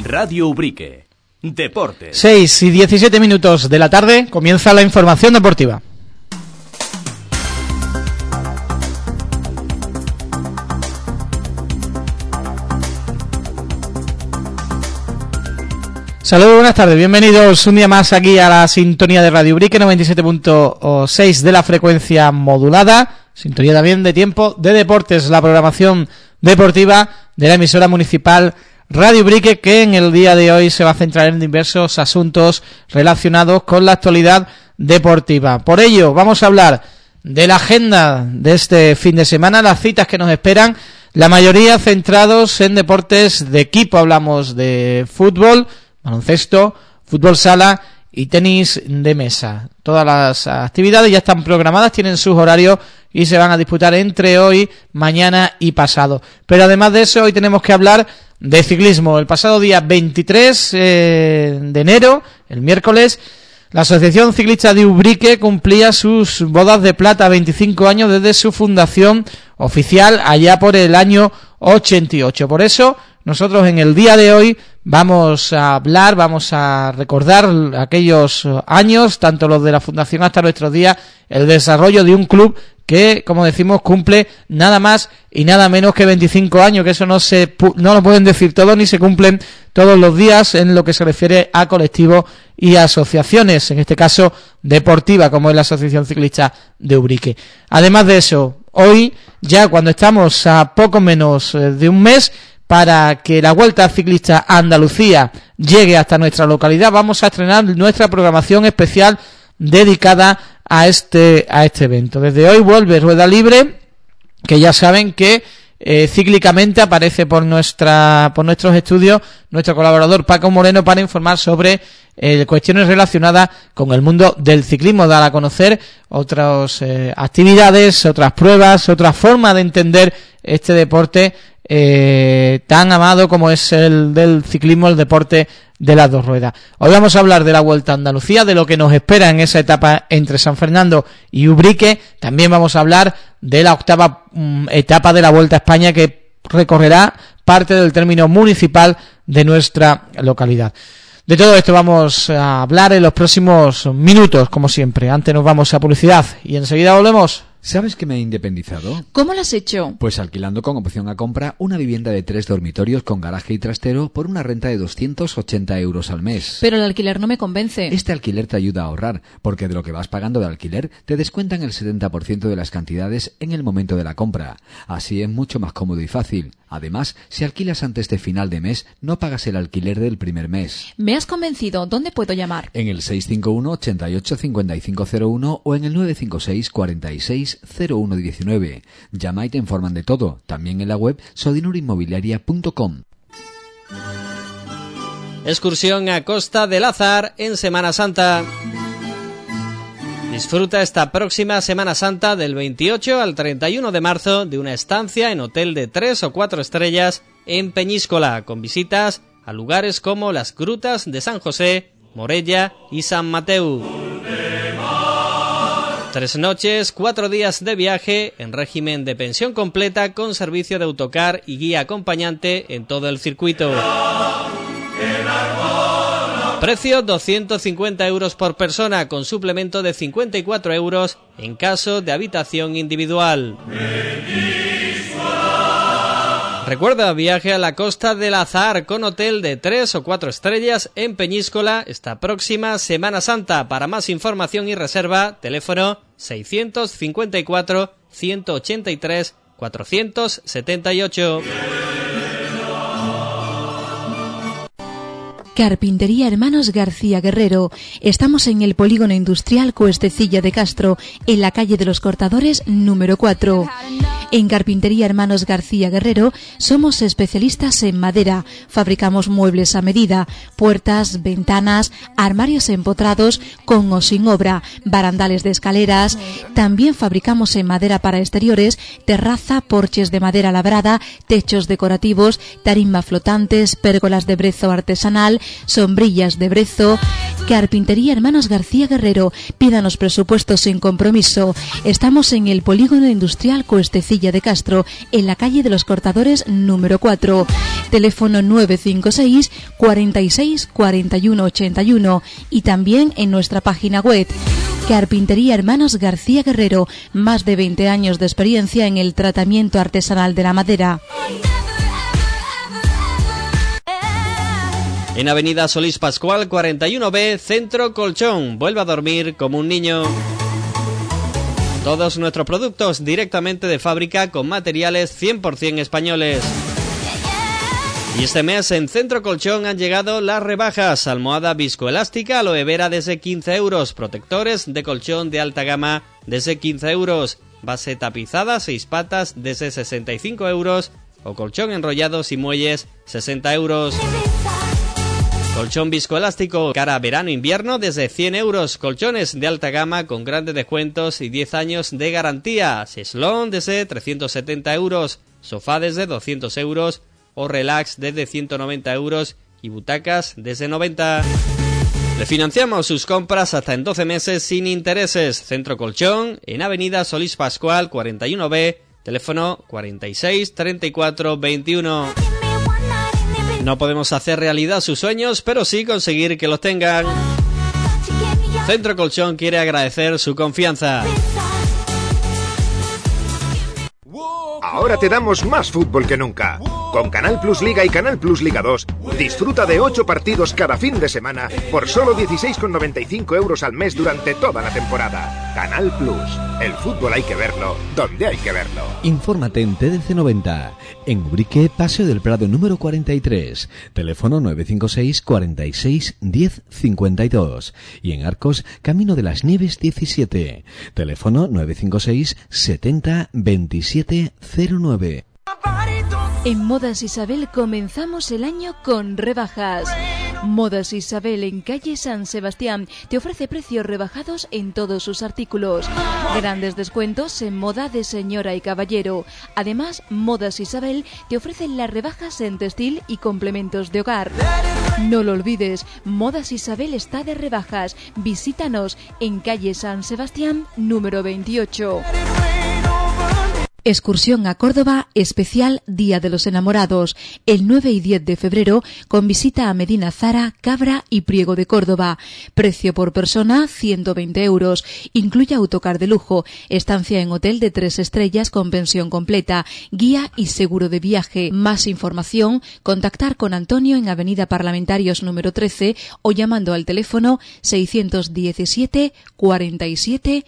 Radio Ubrique. Deportes. 6 y 17 minutos de la tarde, comienza la información deportiva. Saludos, buenas tardes, bienvenidos un día más aquí a la sintonía de Radio Ubrique, 97.6 de la frecuencia modulada, sintonía también de tiempo de deportes, la programación deportiva de la emisora municipal Radio Ubrique, que en el día de hoy se va a centrar en diversos asuntos relacionados con la actualidad deportiva. Por ello, vamos a hablar de la agenda de este fin de semana, las citas que nos esperan, la mayoría centrados en deportes de equipo. Hablamos de fútbol, baloncesto, fútbol sala y tenis de mesa. Todas las actividades ya están programadas, tienen sus horarios y se van a disputar entre hoy, mañana y pasado. Pero además de eso, hoy tenemos que hablar de ciclismo. El pasado día 23 de enero, el miércoles, la Asociación Ciclista de Ubrique cumplía sus bodas de plata, 25 años desde su fundación oficial allá por el año 88. Por eso, nosotros en el día de hoy vamos a hablar, vamos a recordar aquellos años, tanto los de la fundación hasta nuestros días, el desarrollo de un club que, como decimos, cumple nada más y nada menos que 25 años, que eso no lo pueden decir todos ni se cumplen todos los días en lo que se refiere a colectivos y asociaciones, en este caso deportiva, como es la Asociación Ciclista de Ubrique. Además de eso, hoy, ya cuando estamos a poco menos de un mes para que la Vuelta Ciclista a Andalucía llegue hasta nuestra localidad, vamos a estrenar nuestra programación especial dedicada a este evento. Desde hoy vuelve Rueda Libre, que ya saben que cíclicamente aparece por nuestros estudios nuestro colaborador Paco Moreno para informar sobre cuestiones relacionadas con el mundo del ciclismo, dar a conocer otras actividades, otras pruebas, otra forma de entender este deporte tan amado como es el del ciclismo, el deporte de las dos ruedas. Hoy vamos a hablar de la Vuelta a Andalucía, de lo que nos espera en esa etapa entre San Fernando y Ubrique. También vamos a hablar de la octava etapa de la Vuelta a España, que recorrerá parte del término municipal de nuestra localidad. De todo esto vamos a hablar en los próximos minutos, como siempre. Antes nos vamos a publicidad y enseguida volvemos. ¿Sabes que me he independizado? ¿Cómo lo has hecho? Pues alquilando con opción a compra una vivienda de 3 dormitorios con garaje y trastero por una renta de 280 euros al mes. Pero el alquiler no me convence. Este alquiler te ayuda a ahorrar, porque de lo que vas pagando de alquiler te descuentan el 70% de las cantidades en el momento de la compra. Así es mucho más cómodo y fácil. Además, si alquilas antes de final de mes, no pagas el alquiler del primer mes. Me has convencido. ¿Dónde puedo llamar? En el 651 88 5501 o en el 956 46 0119. Llama y te informan de todo, también en la web sodinurinmobiliaria.com. Excursión a Costa del Azar en Semana Santa. Disfruta esta próxima Semana Santa del 28 al 31 de marzo de una estancia en hotel de 3 o 4 estrellas en Peñíscola, con visitas a lugares como las Grutas de San José, Morella y San Mateu. 3 noches, 4 días de viaje en régimen de pensión completa con servicio de autocar y guía acompañante en todo el circuito. Precio 250 euros por persona con suplemento de 54 euros en caso de habitación individual. Recuerda, viaje a la Costa del Azar con hotel de 3 o 4 estrellas en Peñíscola esta próxima Semana Santa. Para más información y reserva, teléfono 654 183 478. Carpintería Hermanos García Guerrero. Estamos en el Polígono Industrial Cuestecilla de Castro, en la calle de los Cortadores número 4. En Carpintería Hermanos García Guerrero somos especialistas en madera. Fabricamos muebles a medida, puertas, ventanas, armarios empotrados con o sin obra, barandales de escaleras. También fabricamos en madera para exteriores, terraza, porches de madera labrada, techos decorativos, tarima flotantes, pérgolas de brezo artesanal, sombrillas de brezo. Carpintería Hermanos García Guerrero. Pídanos presupuestos sin compromiso. Estamos en el Polígono Industrial Cuestecilla Cuestecilla de Castro, en la calle de los Cortadores número 4. Teléfono 956 46 41 81 y también en nuestra página web. Carpintería Hermanos García Guerrero, más de 20 años de experiencia en el tratamiento artesanal de la madera. En Avenida Solís Pascual 41B, Centro Colchón. Vuelve a dormir como un niño. Todos nuestros productos directamente de fábrica con materiales 100% españoles. Y este mes en Centro Colchón han llegado las rebajas. Almohada viscoelástica aloe vera desde 15 euros. Protectores de colchón de alta gama desde 15 euros. Base tapizada 6 patas desde 65 euros. O colchón enrollados y muelles 60 euros. Colchón viscoelástico cara verano-invierno desde 100 euros. Colchones de alta gama con grandes descuentos y 10 años de garantía. Cheslón desde 370 euros. Sofá desde 200 euros. O relax desde 190 euros y butacas desde 90. Le financiamos sus compras hasta en 12 meses sin intereses. Centro Colchón, en Avenida Solís Pascual 41B, teléfono 46 34 21. No podemos hacer realidad sus sueños, pero sí conseguir que los tengan. Centro Colchón quiere agradecer su confianza. Ahora te damos más fútbol que nunca. Con Canal Plus Liga y Canal Plus Liga 2, disfruta de 8 partidos cada fin de semana por solo 16,95 euros al mes durante toda la temporada. Canal Plus, el fútbol hay que verlo donde hay que verlo. Infórmate en TDC 90, en Ubrique, Paseo del Prado número 43, teléfono 956 46 10 52 y en Arcos, Camino de las Nieves 17, teléfono 956 70 27 09. En Modas Isabel comenzamos el año con rebajas. Modas Isabel en calle San Sebastián te ofrece precios rebajados en todos sus artículos. Grandes descuentos en moda de señora y caballero. Además, Modas Isabel te ofrece las rebajas en textil y complementos de hogar. No lo olvides, Modas Isabel está de rebajas. Visítanos en calle San Sebastián número 28. Excursión a Córdoba, especial Día de los Enamorados, el 9 y 10 de febrero, con visita a Medina Zara, Cabra y Priego de Córdoba. Precio por persona, 120 euros. Incluye autocar de lujo, estancia en hotel de 3 estrellas con pensión completa, guía y seguro de viaje. Más información, contactar con Antonio en Avenida Parlamentarios número 13 o llamando al teléfono 617 47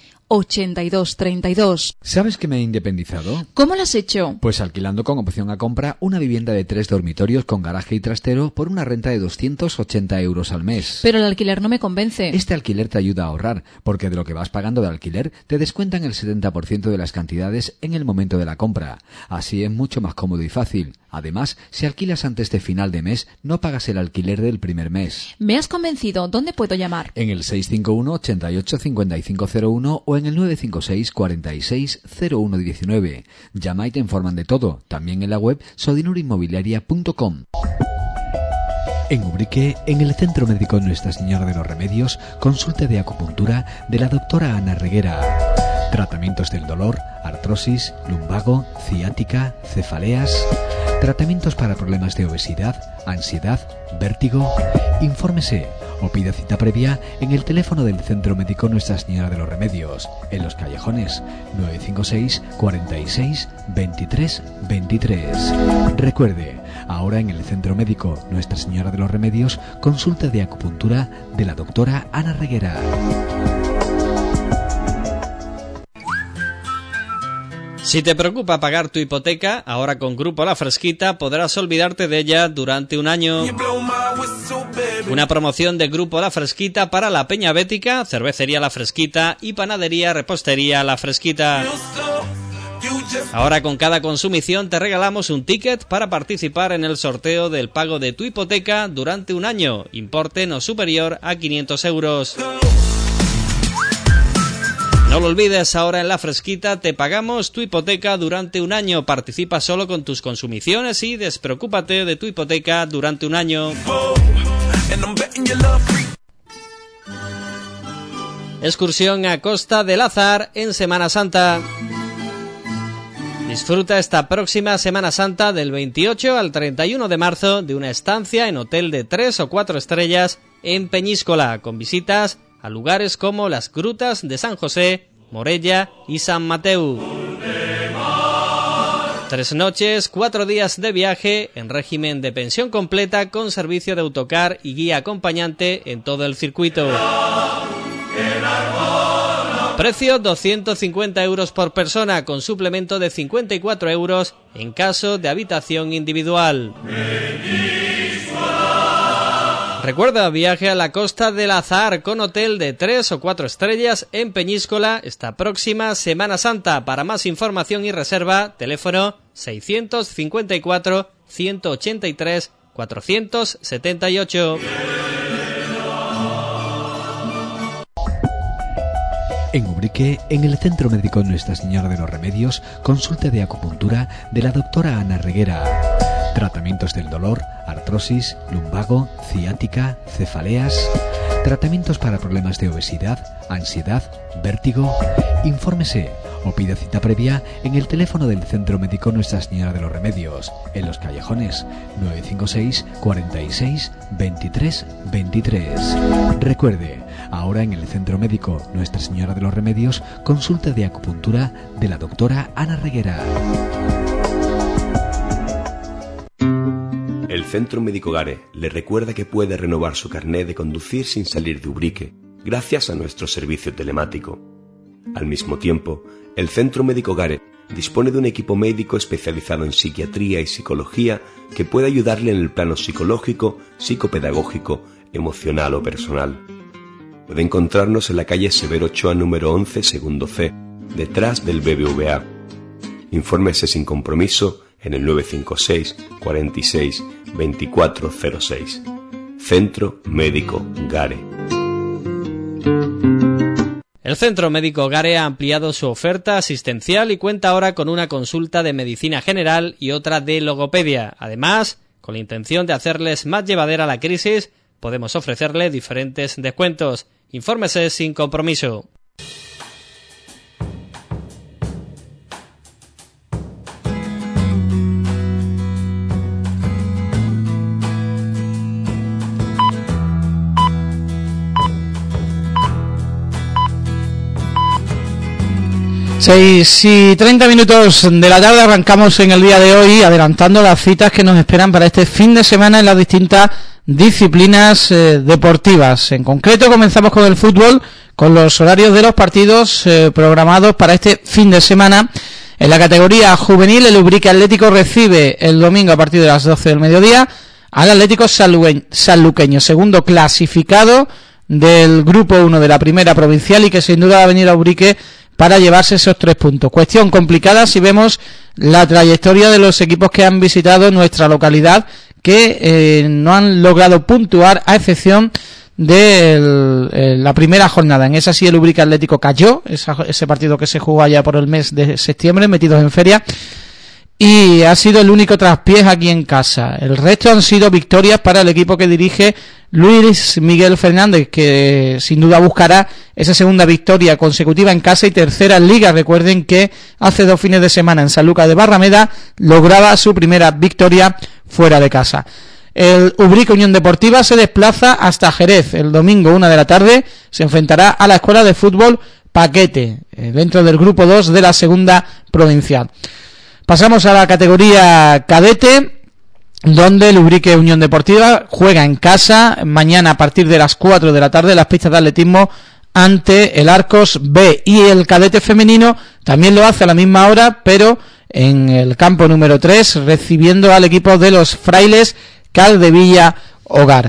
8232. ¿Sabes que me he independizado? ¿Cómo lo has hecho? Pues alquilando con opción a compra una vivienda de 3 dormitorios con garaje y trastero por una renta de 280 euros al mes. Pero el alquiler no me convence. Este alquiler te ayuda a ahorrar, porque de lo que vas pagando de alquiler te descuentan el 70% de las cantidades en el momento de la compra. Así es mucho más cómodo y fácil. Además, si alquilas antes de final de mes, no pagas el alquiler del primer mes. Me has convencido. ¿Dónde puedo llamar? En el 651 88 5501 o en el 956 46 0119. Llama y te informan de todo. También en la web sodinurinmobiliaria.com. En Ubrique, en el Centro Médico Nuestra Señora de los Remedios, consulta de acupuntura de la doctora Ana Reguera. Tratamientos del dolor, artrosis, lumbago, ciática, cefaleas. Tratamientos para problemas de obesidad, ansiedad, vértigo. Infórmese o pida cita previa en el teléfono del Centro Médico Nuestra Señora de los Remedios, en Los Callejones, 956 46 23 23. Recuerde, ahora en el Centro Médico Nuestra Señora de los Remedios, consulta de acupuntura de la doctora Ana Reguera. Si te preocupa pagar tu hipoteca, ahora con Grupo La Fresquita podrás olvidarte de ella durante un año. Una promoción de Grupo La Fresquita para la Peña Bética, Cervecería La Fresquita y Panadería Repostería La Fresquita. Ahora con cada consumición te regalamos un ticket para participar en el sorteo del pago de tu hipoteca durante un año, importe no superior a 500 euros. No lo olvides, ahora en La Fresquita te pagamos tu hipoteca durante un año. Participa solo con tus consumiciones y despreocúpate de tu hipoteca durante un año. Excursión a Costa del Azar en Semana Santa. Disfruta esta próxima Semana Santa del 28 al 31 de marzo de una estancia en hotel de 3 o 4 estrellas en Peñíscola, con visitas a lugares como las grutas de San José, Morella y San Mateu. 3 noches, 4 días de viaje en régimen de pensión completa con servicio de autocar y guía acompañante en todo el circuito. Precio 250 euros por persona, con suplemento de 54 euros en caso de habitación individual. Recuerda, viaje a la Costa del Azahar con hotel de 3 o 4 estrellas en Peñíscola esta próxima Semana Santa. Para más información y reserva, teléfono 654 183 478. En Ubrique, en el Centro Médico Nuestra Señora de los Remedios, consulta de acupuntura de la doctora Ana Reguera. Tratamientos del dolor, artrosis, lumbago, ciática, cefaleas. Tratamientos para problemas de obesidad, ansiedad, vértigo. Infórmese o pida cita previa en el teléfono del Centro Médico Nuestra Señora de los Remedios, en Los Callejones, 956 46 23 23. Recuerde, ahora en el Centro Médico Nuestra Señora de los Remedios, consulta de acupuntura de la doctora Ana Reguera. El Centro Médico Gare le recuerda que puede renovar su carné de conducir sin salir de Ubrique, gracias a nuestro servicio telemático. Al mismo tiempo, el Centro Médico Gare dispone de un equipo médico especializado en psiquiatría y psicología que puede ayudarle en el plano psicológico, psicopedagógico, emocional o personal. Puede encontrarnos en la calle Severo Ochoa número 11, segundo C, detrás del BBVA. Infórmese sin compromiso en el 956 46 2406. Centro Médico Gare. El Centro Médico Gare ha ampliado su oferta asistencial y cuenta ahora con una consulta de medicina general y otra de logopedia. Además, con la intención de hacerles más llevadera la crisis, podemos ofrecerle diferentes descuentos. Infórmese sin compromiso. Seis y 30 minutos de la tarde, arrancamos en el día de hoy adelantando las citas que nos esperan para este fin de semana en las distintas disciplinas deportivas. En concreto, comenzamos con el fútbol, con los horarios de los partidos programados para este fin de semana. En la categoría juvenil, el Ubrique Atlético recibe el domingo a partir de las 12 del mediodía al Atlético Sanluqueño, segundo clasificado del grupo 1 de la primera provincial y que sin duda va a venir a Ubrique para llevarse esos 3 puntos. Cuestión complicada si vemos la trayectoria de los equipos que han visitado nuestra localidad, que no han logrado puntuar, a excepción de la primera jornada. En esa sí el Ubrique Atlético cayó, ese partido que se jugó allá por el mes de septiembre, metidos en feria, y ha sido el único traspiés aquí en casa. El resto han sido victorias para el equipo que dirige Luis Miguel Fernández, que sin duda buscará esa segunda victoria consecutiva en casa y tercera en Liga. Recuerden que hace 2 fines de semana en Sanlúcar de Barrameda lograba su primera victoria fuera de casa. El Ubrique Unión Deportiva se desplaza hasta Jerez. El domingo 1 de la tarde se enfrentará a la Escuela de Fútbol Paquete, dentro del grupo 2 de la segunda provincial. Pasamos a la categoría cadete, donde el Ubrique Unión Deportiva juega en casa mañana a partir de las 4 de la tarde en las pistas de atletismo ante el Arcos B, y el cadete femenino también lo hace a la misma hora, pero en el campo número 3, recibiendo al equipo de los Frailes Caldevilla Hogar.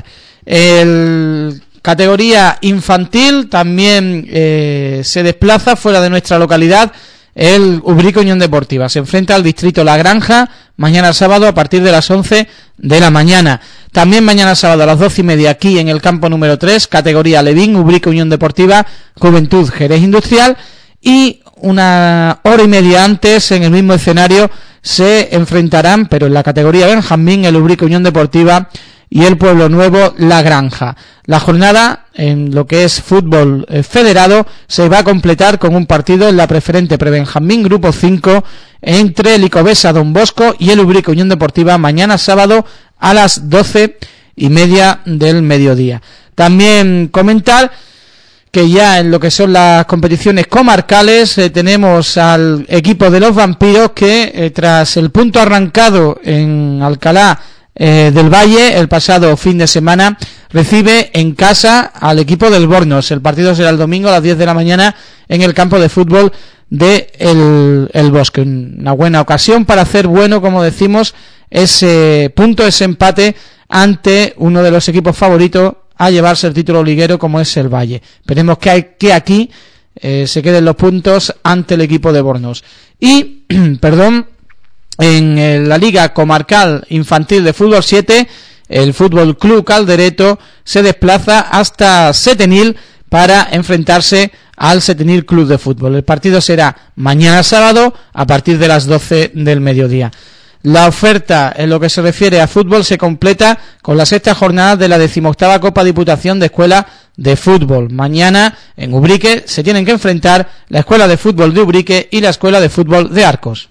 El categoría infantil también se desplaza fuera de nuestra localidad. El Ubrique Unión Deportiva se enfrenta al distrito La Granja mañana sábado a partir de las 11 de la mañana. También mañana sábado a las 12:30 aquí en el campo número 3, categoría Levín, Ubrique Unión Deportiva, Juventud Jerez Industrial, y 1 hora y media antes en el mismo escenario se enfrentarán, pero en la categoría Benjamín, el Ubrique Unión Deportiva y el Pueblo Nuevo La Granja. La jornada en lo que es fútbol federado se va a completar con un partido en la preferente Prebenjamín Grupo 5 entre el Icovesa Don Bosco y el Ubrique Unión Deportiva mañana sábado a las 12:30 del mediodía. También comentar que ya en lo que son las competiciones comarcales tenemos al equipo de los Vampiros que tras el punto arrancado en Alcalá del Valle el pasado fin de semana recibe en casa al equipo del Bornos. El partido será el domingo a las 10 de la mañana en el campo de fútbol de el Bosque. Una buena ocasión para hacer bueno, como decimos, ese punto, ese empate ante uno de los equipos favoritos a llevarse el título liguero como es el Valle. Esperemos que aquí se queden los puntos ante el equipo de Bornos. Y, en la Liga Comarcal Infantil de Fútbol 7, el Fútbol Club Caldereto se desplaza hasta Setenil para enfrentarse al Setenil Club de Fútbol. El partido será mañana sábado a partir de las 12 del mediodía. La oferta en lo que se refiere a fútbol se completa con la sexta jornada de la 18ª Copa Diputación de Escuela de Fútbol. Mañana en Ubrique se tienen que enfrentar la Escuela de Fútbol de Ubrique y la Escuela de Fútbol de Arcos.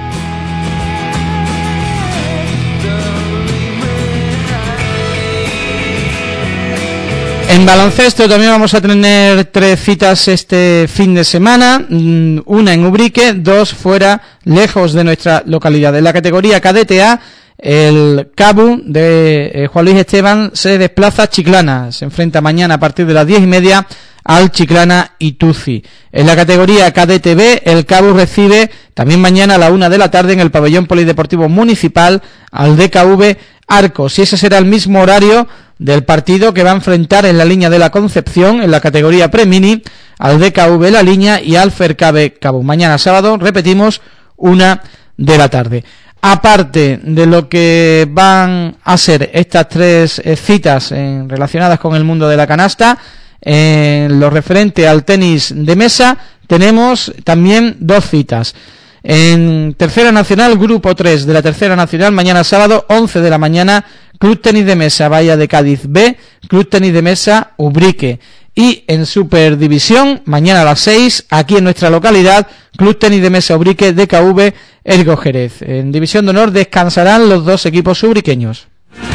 En baloncesto también vamos a tener 3 citas este fin de semana, una en Ubrique, 2 fuera, lejos de nuestra localidad. En la categoría cadete A, el Cabu de Juan Luis Esteban se desplaza a Chiclana, se enfrenta mañana a partir de las 10:30 al Chiclana Ituci. En la categoría cadete B, el Cabu recibe también mañana a la 1 de la tarde en el pabellón polideportivo municipal al DKV Arcos, y ese será el mismo horario del partido que va a enfrentar en la Línea de la Concepción en la categoría Premini al DKV La Línea y al Fercabe Cabo. Mañana sábado, repetimos, 1 de la tarde. Aparte de lo que van a ser estas 3 citas relacionadas con el mundo de la canasta, en lo referente al tenis de mesa tenemos también 2 citas. En Tercera Nacional, Grupo 3 de la Tercera Nacional, mañana sábado, 11 de la mañana, Club Tenis de Mesa Bahía de Cádiz B, Club Tenis de Mesa Ubrique. Y en Superdivisión, mañana a las 6, aquí en nuestra localidad, Club Tenis de Mesa Ubrique DKV Ergo Jerez. En División de Honor descansarán los 2 equipos ubriqueños.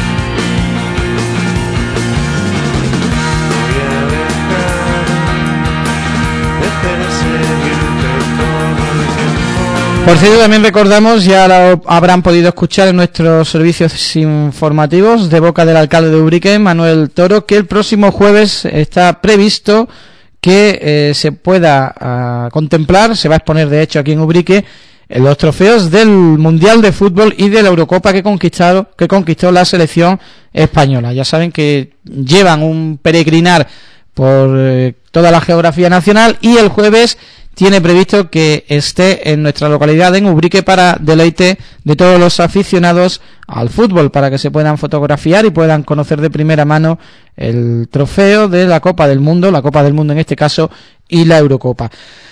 Por cierto, también recordamos, ya lo habrán podido escuchar en nuestros servicios informativos de boca del alcalde de Ubrique, Manuel Toro, que el próximo jueves está previsto que se pueda contemplar, se va a exponer de hecho aquí en Ubrique, los trofeos del Mundial de Fútbol y de la Eurocopa que conquistó la selección española. Ya saben que llevan un peregrinar por toda la geografía nacional y el jueves tiene previsto que esté en nuestra localidad, en Ubrique, para deleite de todos los aficionados al fútbol, para que se puedan fotografiar y puedan conocer de primera mano el trofeo de la Copa del Mundo en este caso, y la Eurocopa.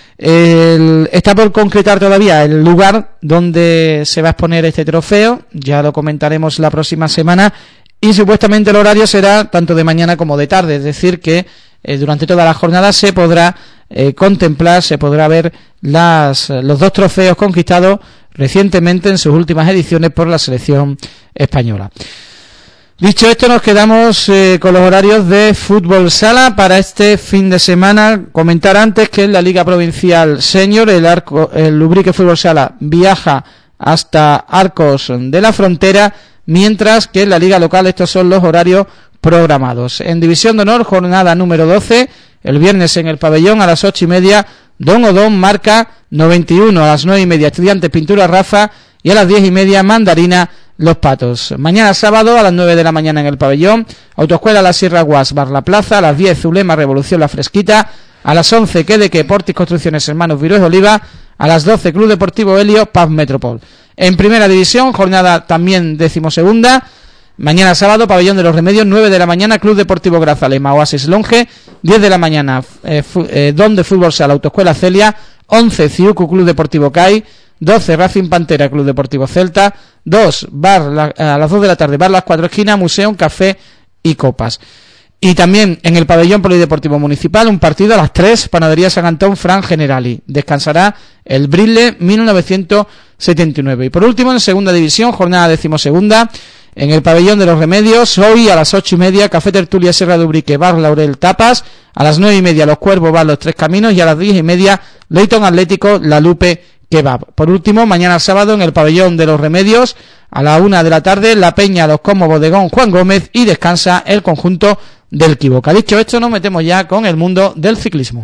Está por concretar todavía el lugar donde se va a exponer este trofeo, ya lo comentaremos la próxima semana, y supuestamente el horario será tanto de mañana como de tarde, es decir que durante toda la jornada se podrá contemplar, se podrá ver los 2 trofeos conquistados recientemente en sus últimas ediciones por la selección española. Dicho esto, nos quedamos con los horarios de fútbol sala para este fin de semana. Comentar antes que en la Liga Provincial Senior el Ubrique Fútbol Sala viaja hasta Arcos de la Frontera, mientras que en la Liga Local estos son los horarios programados. En División de Honor, jornada número 12, el viernes en el pabellón a las 8:30, Don Odón Marca 91, a las 9:30 Estudiantes Pintura Rafa y a las 10:30 Mandarina Los Patos. Mañana sábado a las 9 de la mañana en el pabellón, Autoescuela La Sierra Guas Bar La Plaza, a las 10 Zulema Revolución La Fresquita, a las 11 Quedeque Portis Construcciones Hermanos Virués Oliva, a las 12 Club Deportivo Helio Paz Metropol. En Primera División, jornada también 12ª, mañana sábado, Pabellón de los Remedios, 9 de la mañana, Club Deportivo Grazalema, Oasis Longe, 10 de la mañana, Don de Fútbol Sala, Autoescuela Celia, 11 Ciucu Club Deportivo CAI, 12 Racing Pantera Club Deportivo Celta, 2 a las 2 de la tarde, Bar Las Cuatro Esquinas, Museo, Café y Copas. Y también en el pabellón polideportivo municipal, un partido a las 3, Panadería San Antón, Fran Generali. Descansará el Brile 1979. Y por último, en segunda división, jornada 12ª, en el pabellón de los Remedios, hoy a las 8:30, Café Tertulia Serra de Ubrique, Bar Laurel Tapas, a las 9:30, Los Cuervos, Bar Los Tres Caminos, y a las 10:30, Leyton Atlético, La Lupe Kebab. Por último, mañana sábado, en el pabellón de los Remedios, a la 1 de la tarde, La Peña, Los Comos, Bodegón, Juan Gómez, y descansa el conjunto del Quiboca. Dicho esto, nos metemos ya con el mundo del ciclismo.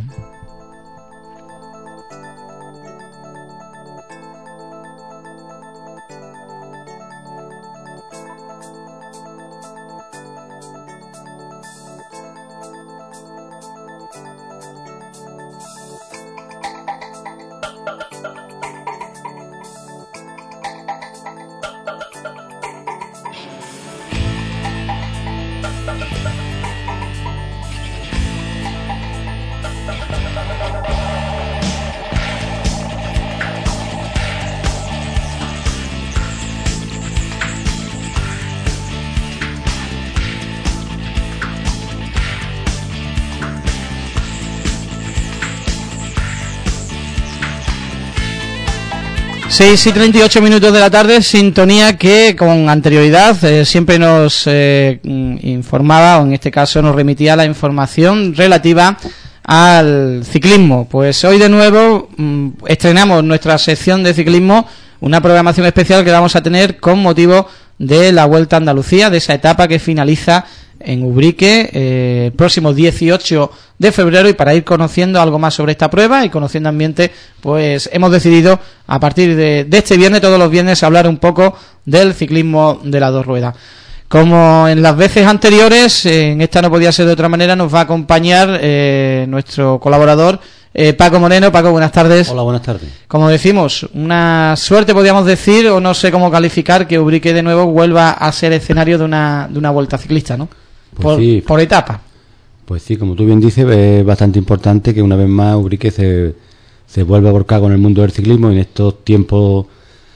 Seis y 38 minutos de la tarde, sintonía que con anterioridad siempre nos informaba, o en este caso nos remitía la información relativa al ciclismo. Pues hoy de nuevo estrenamos nuestra sección de ciclismo, una programación especial que vamos a tener con motivo de la Vuelta a Andalucía, de esa etapa que finaliza en Ubrique el próximo 18 de febrero, y para ir conociendo algo más sobre esta prueba y conociendo ambiente, pues hemos decidido a partir de este viernes, todos los viernes, hablar un poco del ciclismo de las dos ruedas. Como en las veces anteriores, en esta no podía ser de otra manera, nos va a acompañar nuestro colaborador Paco Moreno. Paco, buenas tardes. Hola, buenas tardes. Como decimos, una suerte podríamos decir, o no sé cómo calificar, que Ubrique de nuevo vuelva a ser escenario de una vuelta ciclista, ¿no? Pues por etapa. Pues sí, como tú bien dices, es bastante importante que una vez más Ubrique se vuelva a volcar con el mundo del ciclismo, y en estos tiempos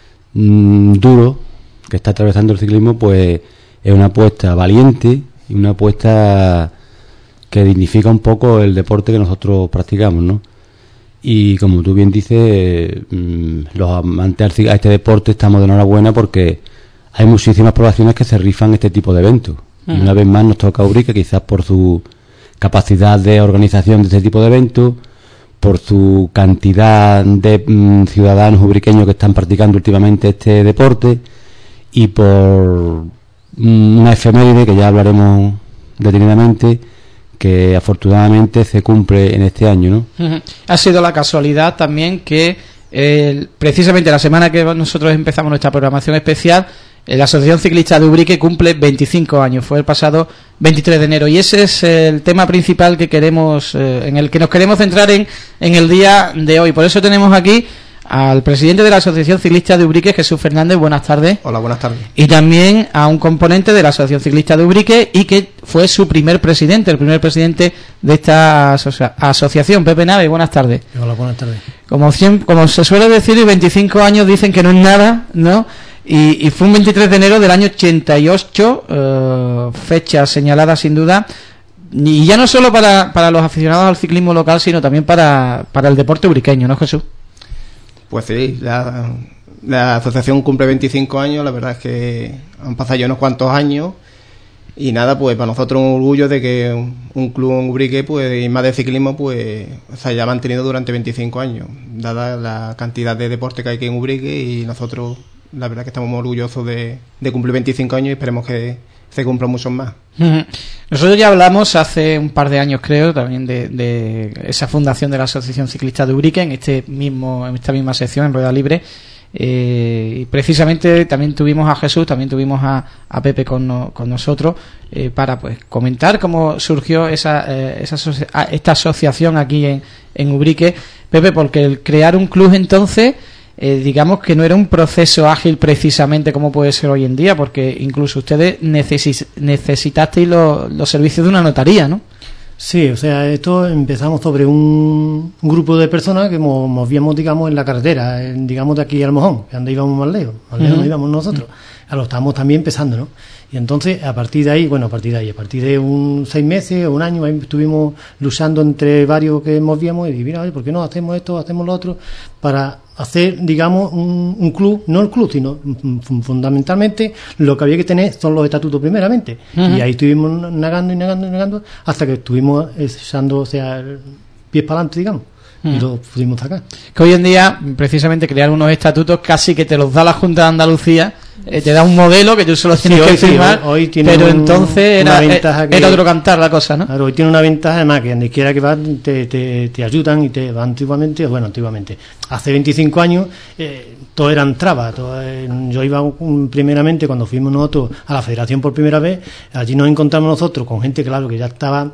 duros que está atravesando el ciclismo, pues es una apuesta valiente y una apuesta que dignifica un poco el deporte que nosotros practicamos, ¿no? Y como tú bien dices, los amantes a este deporte estamos de enhorabuena, porque hay muchísimas poblaciones que se rifan este tipo de eventos. Y una vez más nos toca a Ubrique, quizás por su capacidad de organización de este tipo de eventos, por su cantidad de ciudadanos ubriqueños que están practicando últimamente este deporte, y por una efeméride que ya hablaremos detenidamente, que afortunadamente se cumple en este año, ¿no? Ha sido la casualidad también que precisamente la semana que nosotros empezamos nuestra programación especial, la Asociación Ciclista de Ubrique cumple 25 años, fue el pasado 23 de enero, y ese es el tema principal que queremos, en el que nos queremos centrar en el día de hoy. Por eso tenemos aquí al presidente de la Asociación Ciclista de Ubrique, Jesús Fernández. Buenas tardes. Hola, buenas tardes. Y también a un componente de la Asociación Ciclista de Ubrique, y que fue su primer presidente, el primer presidente de esta asociación, Pepe Nave. Buenas tardes. Hola, buenas tardes. Como se suele decir, y 25 años dicen que no es nada, ¿no? Y fue un 23 de enero del año 88, fecha señalada sin duda, y ya no solo para los aficionados al ciclismo local, sino también para el deporte ubriqueño, ¿no, Jesús? Pues sí, la asociación cumple 25 años, la verdad es que han pasado ya unos cuantos años, y nada, pues para nosotros un orgullo de que un club en Ubrique, pues, y más de ciclismo, pues se haya mantenido durante 25 años, dada la cantidad de deporte que hay aquí en Ubrique, y nosotros la verdad que estamos muy orgullosos de cumplir 25 años, y esperemos que se cumplan muchos más. Nosotros ya hablamos hace un par de años, creo, también de esa fundación de la Asociación Ciclista de Ubrique, en esta misma sección, en Rueda Libre, y precisamente también tuvimos a Jesús, también tuvimos a Pepe con nosotros, para pues comentar cómo surgió esta asociación aquí en Ubrique. Pepe, porque el crear un club entonces, digamos que no era un proceso ágil precisamente como puede ser hoy en día, porque incluso ustedes necesitasteis los servicios de una notaría, ¿no? Sí, o sea, esto empezamos sobre un grupo de personas que movíamos, digamos, en la carretera, digamos de aquí al Mojón, que donde íbamos más lejos no íbamos nosotros, lo estábamos también empezando, ¿no? Y entonces, a partir de 6 meses o un año, ahí estuvimos luchando entre varios que movíamos y mira, ¿por qué no hacemos esto, hacemos lo otro? Para hacer, digamos, un club, no el club, sino fundamentalmente lo que había que tener son los estatutos primeramente. Uh-huh. Y ahí estuvimos negando hasta que estuvimos echando, pies para adelante, digamos. Y lo pudimos sacar. Que hoy en día, precisamente, crear unos estatutos casi que te los da la Junta de Andalucía, te da un modelo que tú solo tienes que firmar, hoy pero entonces era otro cantar la cosa, ¿no? Claro, hoy tiene una ventaja además que donde quiera que vas te ayudan y te van antiguamente, hace 25 años todo eran trabas. Yo iba primeramente cuando fuimos nosotros a la federación por primera vez, allí nos encontramos nosotros con gente, claro, que ya estaban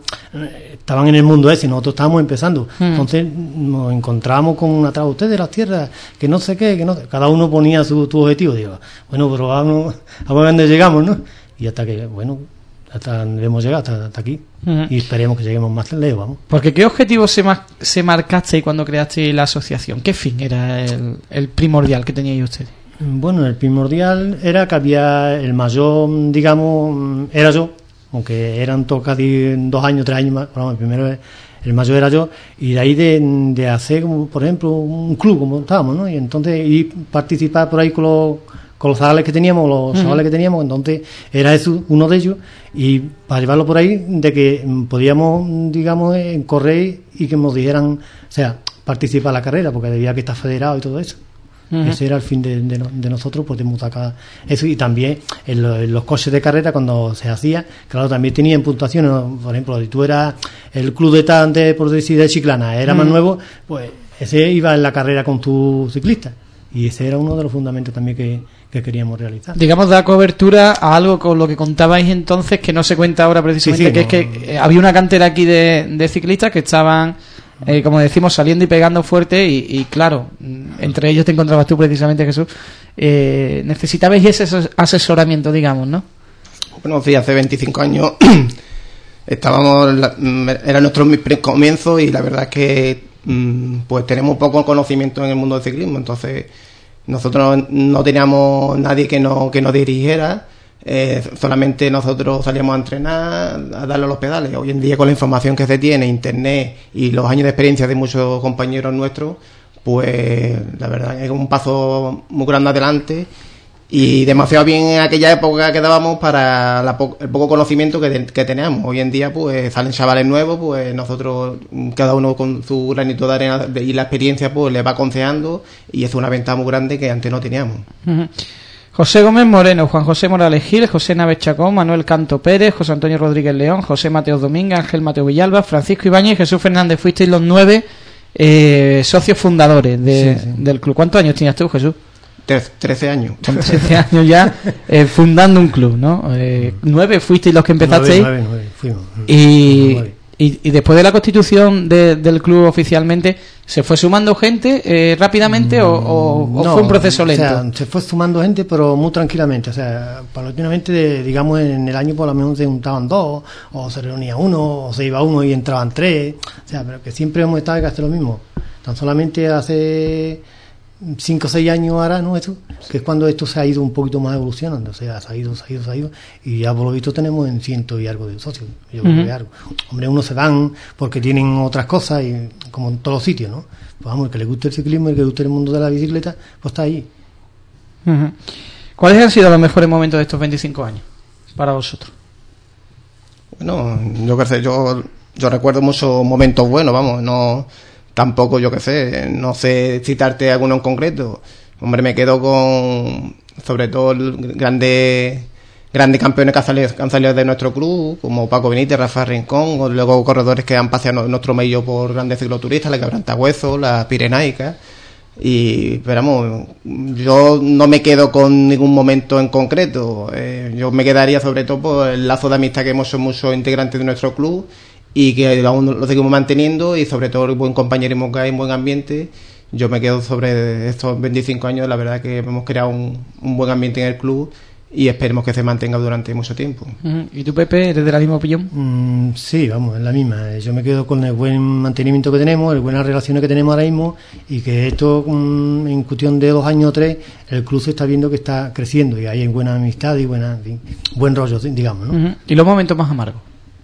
en el mundo ese, nosotros estábamos empezando. Entonces nos encontrábamos con una traba, ustedes las tierras, que no sé qué, cada uno ponía su objetivo, digo, bueno, pero vamos a ver dónde llegamos, ¿no? Y hasta que, hasta debemos llegar, hasta aquí. Uh-huh. Y esperemos que lleguemos más lejos, vamos. Porque ¿qué objetivo se marcasteis cuando creasteis la asociación? ¿Qué fin era el primordial que teníais ustedes? Bueno, el primordial era que había el mayor, digamos, era yo, aunque eran todos casi 2 años, 3 años más, bueno, el primero el mayor era yo, y de ahí de hacer, como, por ejemplo, un club como estábamos, ¿no? Y entonces ir participar por ahí con los zagales que teníamos, entonces era eso uno de ellos, y para llevarlo por ahí de que podíamos, digamos, correr y que nos dijeran, participar en la carrera, porque debía que estar federado y todo eso. Uh-huh. Ese era el fin de nosotros, podemos sacar eso. Y también en los coches de carrera, cuando se hacía, claro, también tenían puntuaciones. Por ejemplo, si tú eras el club por decir, de Chiclana, era más nuevo, pues ese iba en la carrera con tu ciclista. Y ese era uno de los fundamentos también que queríamos realizar. Digamos, da cobertura a algo con lo que contabais entonces, que no se cuenta ahora precisamente, es que había una cantera aquí de ciclistas que estaban, como decimos, saliendo y pegando fuerte, y claro, entre ellos te encontrabas tú precisamente, Jesús. Necesitabais ese asesoramiento, digamos, ¿no? Bueno, sí, hace 25 años era nuestro comienzo, y la verdad es que pues tenemos poco conocimiento en el mundo del ciclismo. Entonces nosotros no teníamos nadie que nos dirigiera, solamente nosotros salíamos a entrenar, a darle a los pedales. Hoy en día, con la información que se tiene, internet y los años de experiencia de muchos compañeros nuestros, pues la verdad es un paso muy grande adelante, y demasiado bien en aquella época que dábamos para el poco conocimiento que teníamos. Hoy en día pues salen chavales nuevos, pues nosotros, cada uno con su granito de arena y la experiencia, pues le va aconsejando, y es una ventaja muy grande que antes no teníamos. Uh-huh. José Gómez Moreno, Juan José Morales Gil, José Naves Chacón, Manuel Canto Pérez, José Antonio Rodríguez León, José Mateo Domínguez, Ángel Mateo Villalba, Francisco Ibáñez y Jesús Fernández. Fuisteis los 9 socios fundadores del club. ¿Cuántos años tenías tú, Jesús? 13 años. Con 13 años ya fundando un club, ¿no? 9 fuisteis los que empezasteis. 9 fuimos. Y después de la constitución del club oficialmente, ¿se fue sumando gente rápidamente o no, fue un proceso lento? Se fue sumando gente, pero muy tranquilamente. Paulatinamente, digamos, en el año por lo menos se juntaban 2, o se reunía 1, o se iba 1 y entraban 3. Pero que siempre hemos estado que hacer lo mismo. Tan solamente hace 5 o 6 años ahora, ¿no? Esto, que es cuando esto se ha ido un poquito más evolucionando, se ha ido, y ya por lo visto tenemos en 100 y algo de socios. Yo creo que algo. Hombre, unos se van porque tienen otras cosas, y como en todos los sitios, ¿no? Pues vamos, el que le guste el ciclismo y el que le guste el mundo de la bicicleta, pues está ahí. Uh-huh. ¿Cuáles han sido los mejores momentos de estos 25 años para vosotros? Bueno, yo recuerdo muchos momentos buenos, vamos, no... Tampoco, no sé citarte alguno en concreto. Hombre, me quedo con, sobre todo, grandes campeones que han salido de nuestro club, como Paco Benítez, Rafa Rincón, o luego corredores que han paseado nuestro medio por grandes cicloturistas, la Quebrantahueso, la Pirenaica. Y, esperamos, yo no me quedo con ningún momento en concreto. Yo me quedaría sobre todo por el lazo de amistad que hemos hecho muchos integrantes de nuestro club, y que aún lo seguimos manteniendo, y sobre todo el buen compañerismo que hay, un buen ambiente. Yo me quedo sobre estos 25 años, la verdad que hemos creado un buen ambiente en el club, y esperemos que se mantenga durante mucho tiempo. ¿Y tú, Pepe, eres de la misma opinión? Sí, vamos, es la misma. Yo me quedo con el buen mantenimiento que tenemos, las buenas relaciones que tenemos ahora mismo, y que esto, en cuestión de 2 años o 3, el club se está viendo que está creciendo y hay buena amistad y buen rollo, digamos, ¿no? ¿Y los momentos más amargos?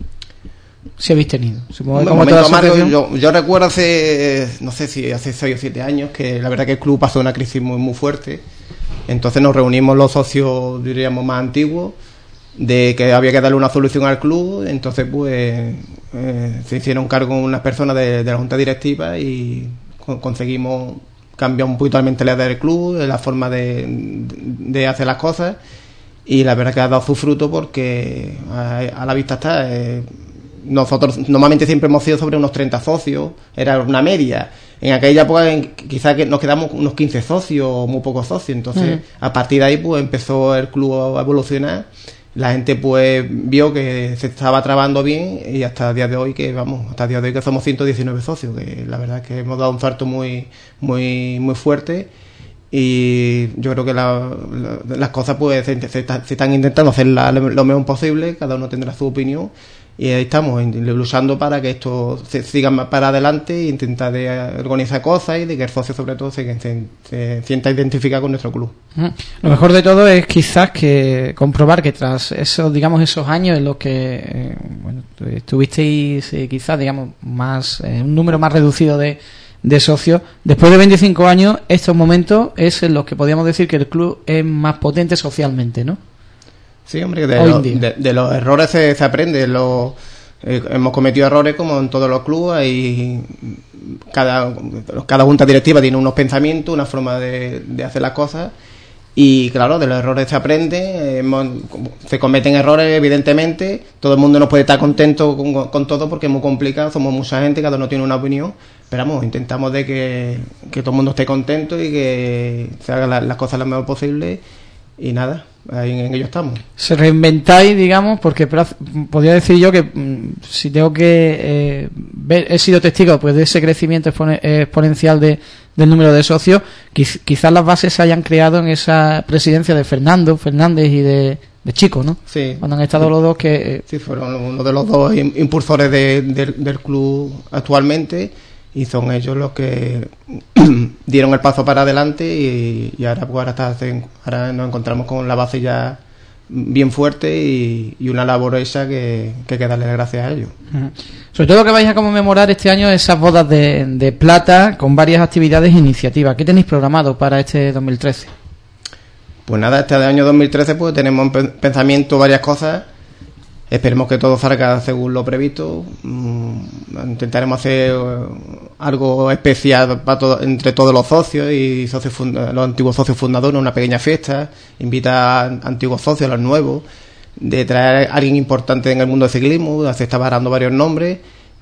Si habéis tenido. Supongo que Un como momento toda amargo, asociación... yo recuerdo hace 6 o 7 años que la verdad que el club pasó una crisis muy fuerte. Entonces nos reunimos los socios, diríamos, más antiguos, de que había que darle una solución al club. Entonces pues se hicieron cargo unas personas de la junta directiva y conseguimos cambiar un poquito la mentalidad del club, la forma de hacer las cosas, y la verdad que ha dado su fruto porque a la vista está. Nosotros normalmente siempre hemos sido sobre unos 30 socios, era una media. En aquella época quizás que nos quedamos unos 15 socios o muy pocos socios. Entonces a partir de ahí pues empezó el club a evolucionar. La gente pues vio que se estaba trabajando bien, y hasta el día de hoy que somos 119 socios, que la verdad es que hemos dado un salto muy fuerte. Y yo creo que las cosas pues se están intentando hacer lo mejor posible, cada uno tendrá su opinión, y ahí estamos luchando para que esto se siga para adelante e intentar de organizar cosas y de que el socio sobre todo se sienta identificado con nuestro club. Lo mejor de todo es quizás que comprobar que tras esos años en los que estuvisteis quizás más un número más reducido de socios, después de 25 años, estos momentos es en los que podríamos decir que el club es más potente socialmente, ¿no? Sí, hombre, de los errores se aprende. Hemos cometido errores como en todos los clubes, y cada junta directiva tiene unos pensamientos, una forma de hacer las cosas, y claro, de los errores se aprende. Se cometen errores, evidentemente. Todo el mundo no puede estar contento con todo porque es muy complicado, somos mucha gente, cada uno tiene una opinión, pero vamos, intentamos de que todo el mundo esté contento y que se hagan las cosas lo mejor posible, y nada, ahí en ello estamos. Se reinventáis, porque podría decir yo que si tengo que he sido testigo pues de ese crecimiento exponencial del número de socios. Quizás las bases se hayan creado en esa presidencia de Fernando Fernández y de Chico, ¿no? Sí. Cuando han estado los dos que... Sí, fueron uno de los dos impulsores del club actualmente, y son ellos los que dieron el paso para adelante, y ahora nos encontramos con la base ya bien fuerte y una labor hecha que hay que darle las gracias a ellos. Sobre todo que vais a conmemorar este año esas bodas de plata con varias actividades e iniciativas. ¿Qué tenéis programado para este 2013? Pues nada, este año 2013 pues tenemos en pensamiento varias cosas. Esperemos que todo salga según lo previsto. Intentaremos hacer algo especial entre todos los socios y los antiguos socios fundadores, una pequeña fiesta, invitar a antiguos socios, a los nuevos, de traer a alguien importante en el mundo del ciclismo. Se está barajando varios nombres,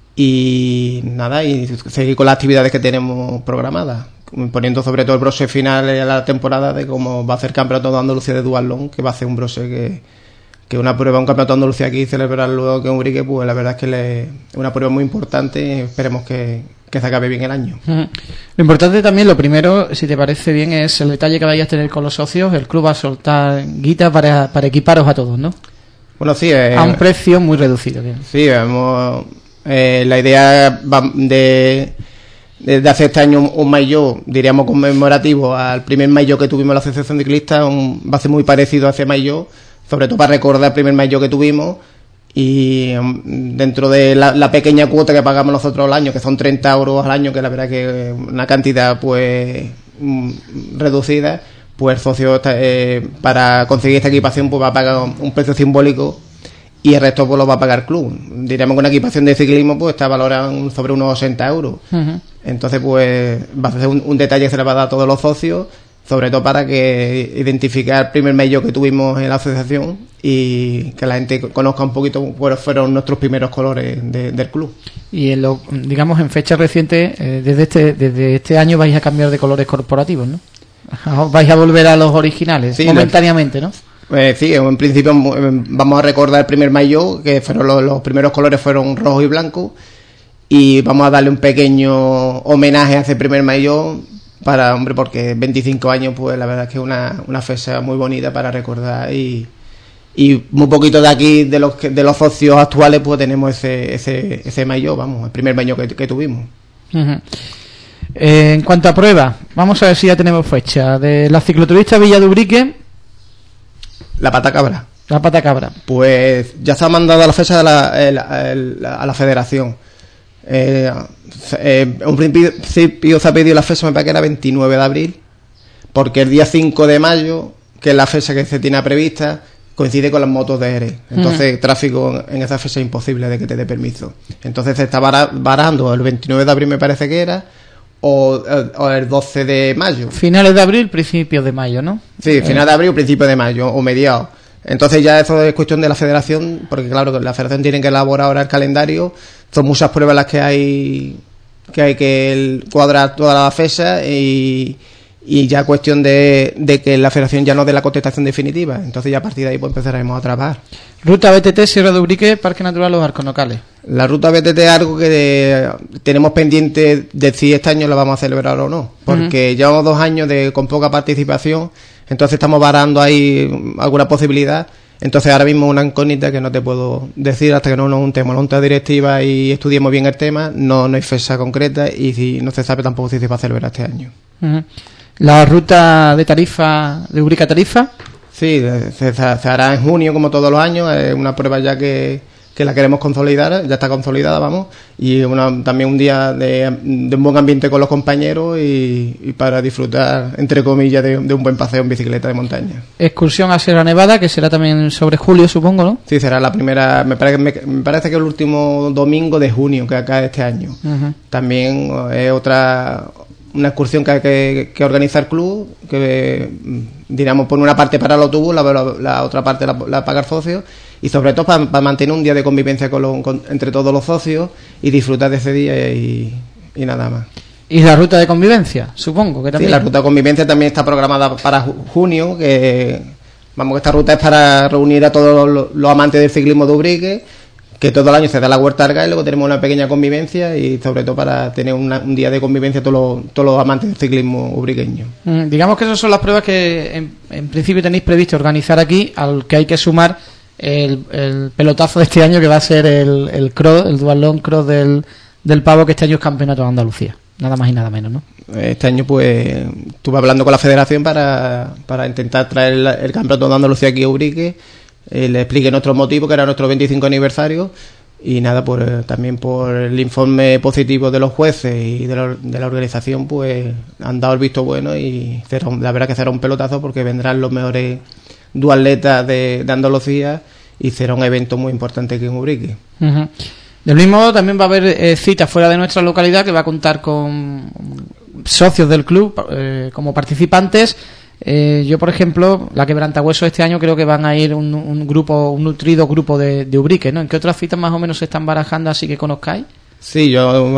y nada, y seguir con las actividades que tenemos programadas, poniendo sobre todo el broche final a la temporada de cómo va a ser Campeonato de Andalucía de Duatlón, que va a ser un broche que una prueba, un Campeonato de Andalucía aquí, celebrar luego que en Ubrique, pues la verdad es que es una prueba muy importante. Esperemos que se acabe bien el año. Lo importante también, lo primero, si te parece bien, es el detalle que vayas a tener con los socios. El club va a soltar guita para equiparos a todos, ¿no? Bueno, sí. A un precio muy reducido. Bien. Sí, la idea de hacer este año un maillot, diríamos, conmemorativo al primer maillot que tuvimos en la Asociación Ciclista. Va a ser muy parecido a ese maillot, sobre todo para recordar el primer maillot que tuvimos, y dentro de la pequeña cuota que pagamos nosotros al año, que son 30 euros al año, que la verdad que es una cantidad pues reducida, pues el socio para conseguir esta equipación pues va a pagar un precio simbólico, y el resto pues lo va a pagar el club. Diríamos que una equipación de ciclismo pues está valorada sobre unos 80 euros. Entonces pues va a ser un detalle que se le va a dar a todos los socios, sobre todo para que identificar el primer maillot que tuvimos en la asociación y que la gente conozca un poquito cuáles fueron nuestros primeros colores del club. Y en fecha reciente, desde este año vais a cambiar de colores corporativos, ¿no? Vais a volver a los originales, sí, momentáneamente, ¿no? Sí, en principio vamos a recordar el primer maillot, que fueron los primeros colores fueron rojo y blanco, y vamos a darle un pequeño homenaje a ese primer maillot, hombre, porque 25 años, pues la verdad es que es una fecha muy bonita para recordar y muy poquito de aquí, de los socios actuales, pues tenemos ese maillot, vamos, el primer maillot que tuvimos. Uh-huh. En cuanto a pruebas, vamos a ver si ya tenemos fecha. De la cicloturista Villa de Ubrique. La pata cabra. La pata cabra. Pues ya se ha mandado la fecha a la federación. Un principio se ha pedido la fecha, me parece que era 29 de abril, porque el día 5 de mayo, que es la fecha que se tiene prevista, coincide con las motos de Jerez. Entonces, tráfico en esa fecha es imposible de que te dé permiso. Entonces se está barajando el 29 de abril, me parece que era, o el 12 de mayo. Finales de abril, principios de mayo, ¿no? Sí, final de abril o principio de mayo, o mediados. Entonces ya eso es cuestión de la federación, porque claro, la federación tiene que elaborar ahora el calendario. Son muchas pruebas las que hay que cuadrar toda la fecha y ya cuestión de que la federación ya nos dé la contestación definitiva. Entonces ya a partir de ahí pues empezaremos a trabajar. Ruta BTT Sierra de Ubrique, Parque Natural Los Arconocales. La ruta BTT es algo que tenemos pendiente de si este año la vamos a celebrar o no, porque llevamos 2 años con poca participación, entonces estamos barajando ahí alguna posibilidad. Entonces ahora mismo una incógnita que no te puedo decir hasta que no nos juntemos la junta directiva y estudiemos bien el tema. No hay fecha concreta y si no se sabe tampoco si se va a celebrar este año. La ruta de Tarifa, de Ubrique a Tarifa. Sí, se hará en junio como todos los años. Es una prueba ya que la queremos consolidar, ya está consolidada, vamos, y también un día de un buen ambiente con los compañeros y para disfrutar, entre comillas, de un buen paseo en bicicleta de montaña. Excursión a Sierra Nevada, que será también sobre julio, supongo, ¿no? Sí, será la primera, me parece que el último domingo de junio que acá este año. También es una excursión que organiza el club, que digamos por una parte para el autobús, la otra parte la paga el socio, y sobre todo para mantener un día de convivencia entre todos los socios y disfrutar de ese día y nada más. ¿Y la ruta de convivencia? Supongo que también. Sí, la ruta de convivencia también está programada para junio, que esta ruta es para reunir a todos los amantes del ciclismo de Ubrique, que todo el año se da la Huerta Arga y luego tenemos una pequeña convivencia y sobre todo para tener un día de convivencia todos los amantes del ciclismo ubriqueño. Digamos que esas son las pruebas que en principio tenéis previsto organizar aquí, al que hay que sumar el pelotazo de este año, que va a ser el cross, el duatlón cross del Pavo, que este año es campeonato de Andalucía, nada más y nada menos, ¿no? Este año pues estuve hablando con la federación para intentar traer el campeonato de Andalucía aquí a Ubrique. Le expliqué nuestros motivos, que era nuestro 25 aniversario, y nada, también por el informe positivo de los jueces y de la organización, pues han dado el visto bueno y la verdad que será un pelotazo, porque vendrán los mejores duatletas de Andalucía y será un evento muy importante aquí en Ubrique. Del mismo modo también va a haber citas fuera de nuestra localidad, que va a contar con socios del club como participantes. Yo, por ejemplo, la Quebrantahuesos este año creo que van a ir un nutrido grupo de Ubrique, ¿no? ¿En qué otras citas más o menos se están barajando así que conozcáis? Sí,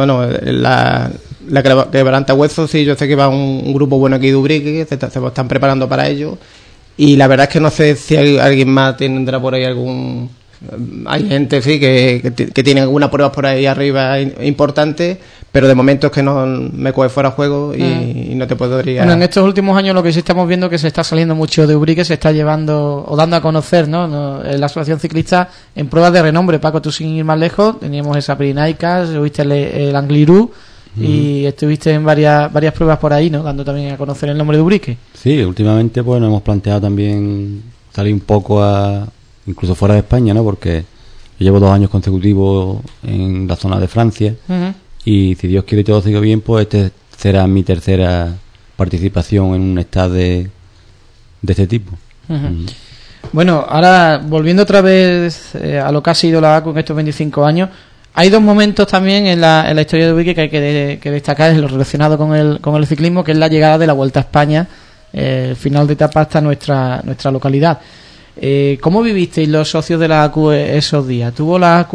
la Quebrantahuesos, sí, yo sé que va un grupo bueno aquí de Ubrique, se están preparando para ello, y la verdad es que no sé si alguien más tendrá por ahí hay gente, sí, que tiene algunas pruebas por ahí arriba importantes, pero de momento es que no me coge fuera de juego y no te podría... Bueno, en estos últimos años lo que sí estamos viendo es que se está saliendo mucho de Ubrique, se está llevando o dando a conocer, ¿no? La asociación ciclista en pruebas de renombre. Paco, tú sin ir más lejos, teníamos esa Pirinaica, subiste el Anglirú y estuviste en varias pruebas por ahí, ¿no? Dando también a conocer el nombre de Ubrique. Sí, últimamente pues nos hemos planteado también salir un poco incluso fuera de España, ¿no? Porque yo llevo 2 años consecutivos en la zona de Francia y si Dios quiere y todo sigue bien, pues este será mi tercera participación en un estado de este tipo. Bueno, ahora volviendo otra vez a lo que ha sido la ACU en estos 25 años, hay 2 momentos también en la historia de Ubrique que hay que destacar, es lo relacionado con el ciclismo, que es la llegada de la Vuelta a España, el final de etapa hasta nuestra localidad. ¿Cómo vivisteis los socios de la ACU esos días? ¿Tuvo la ACU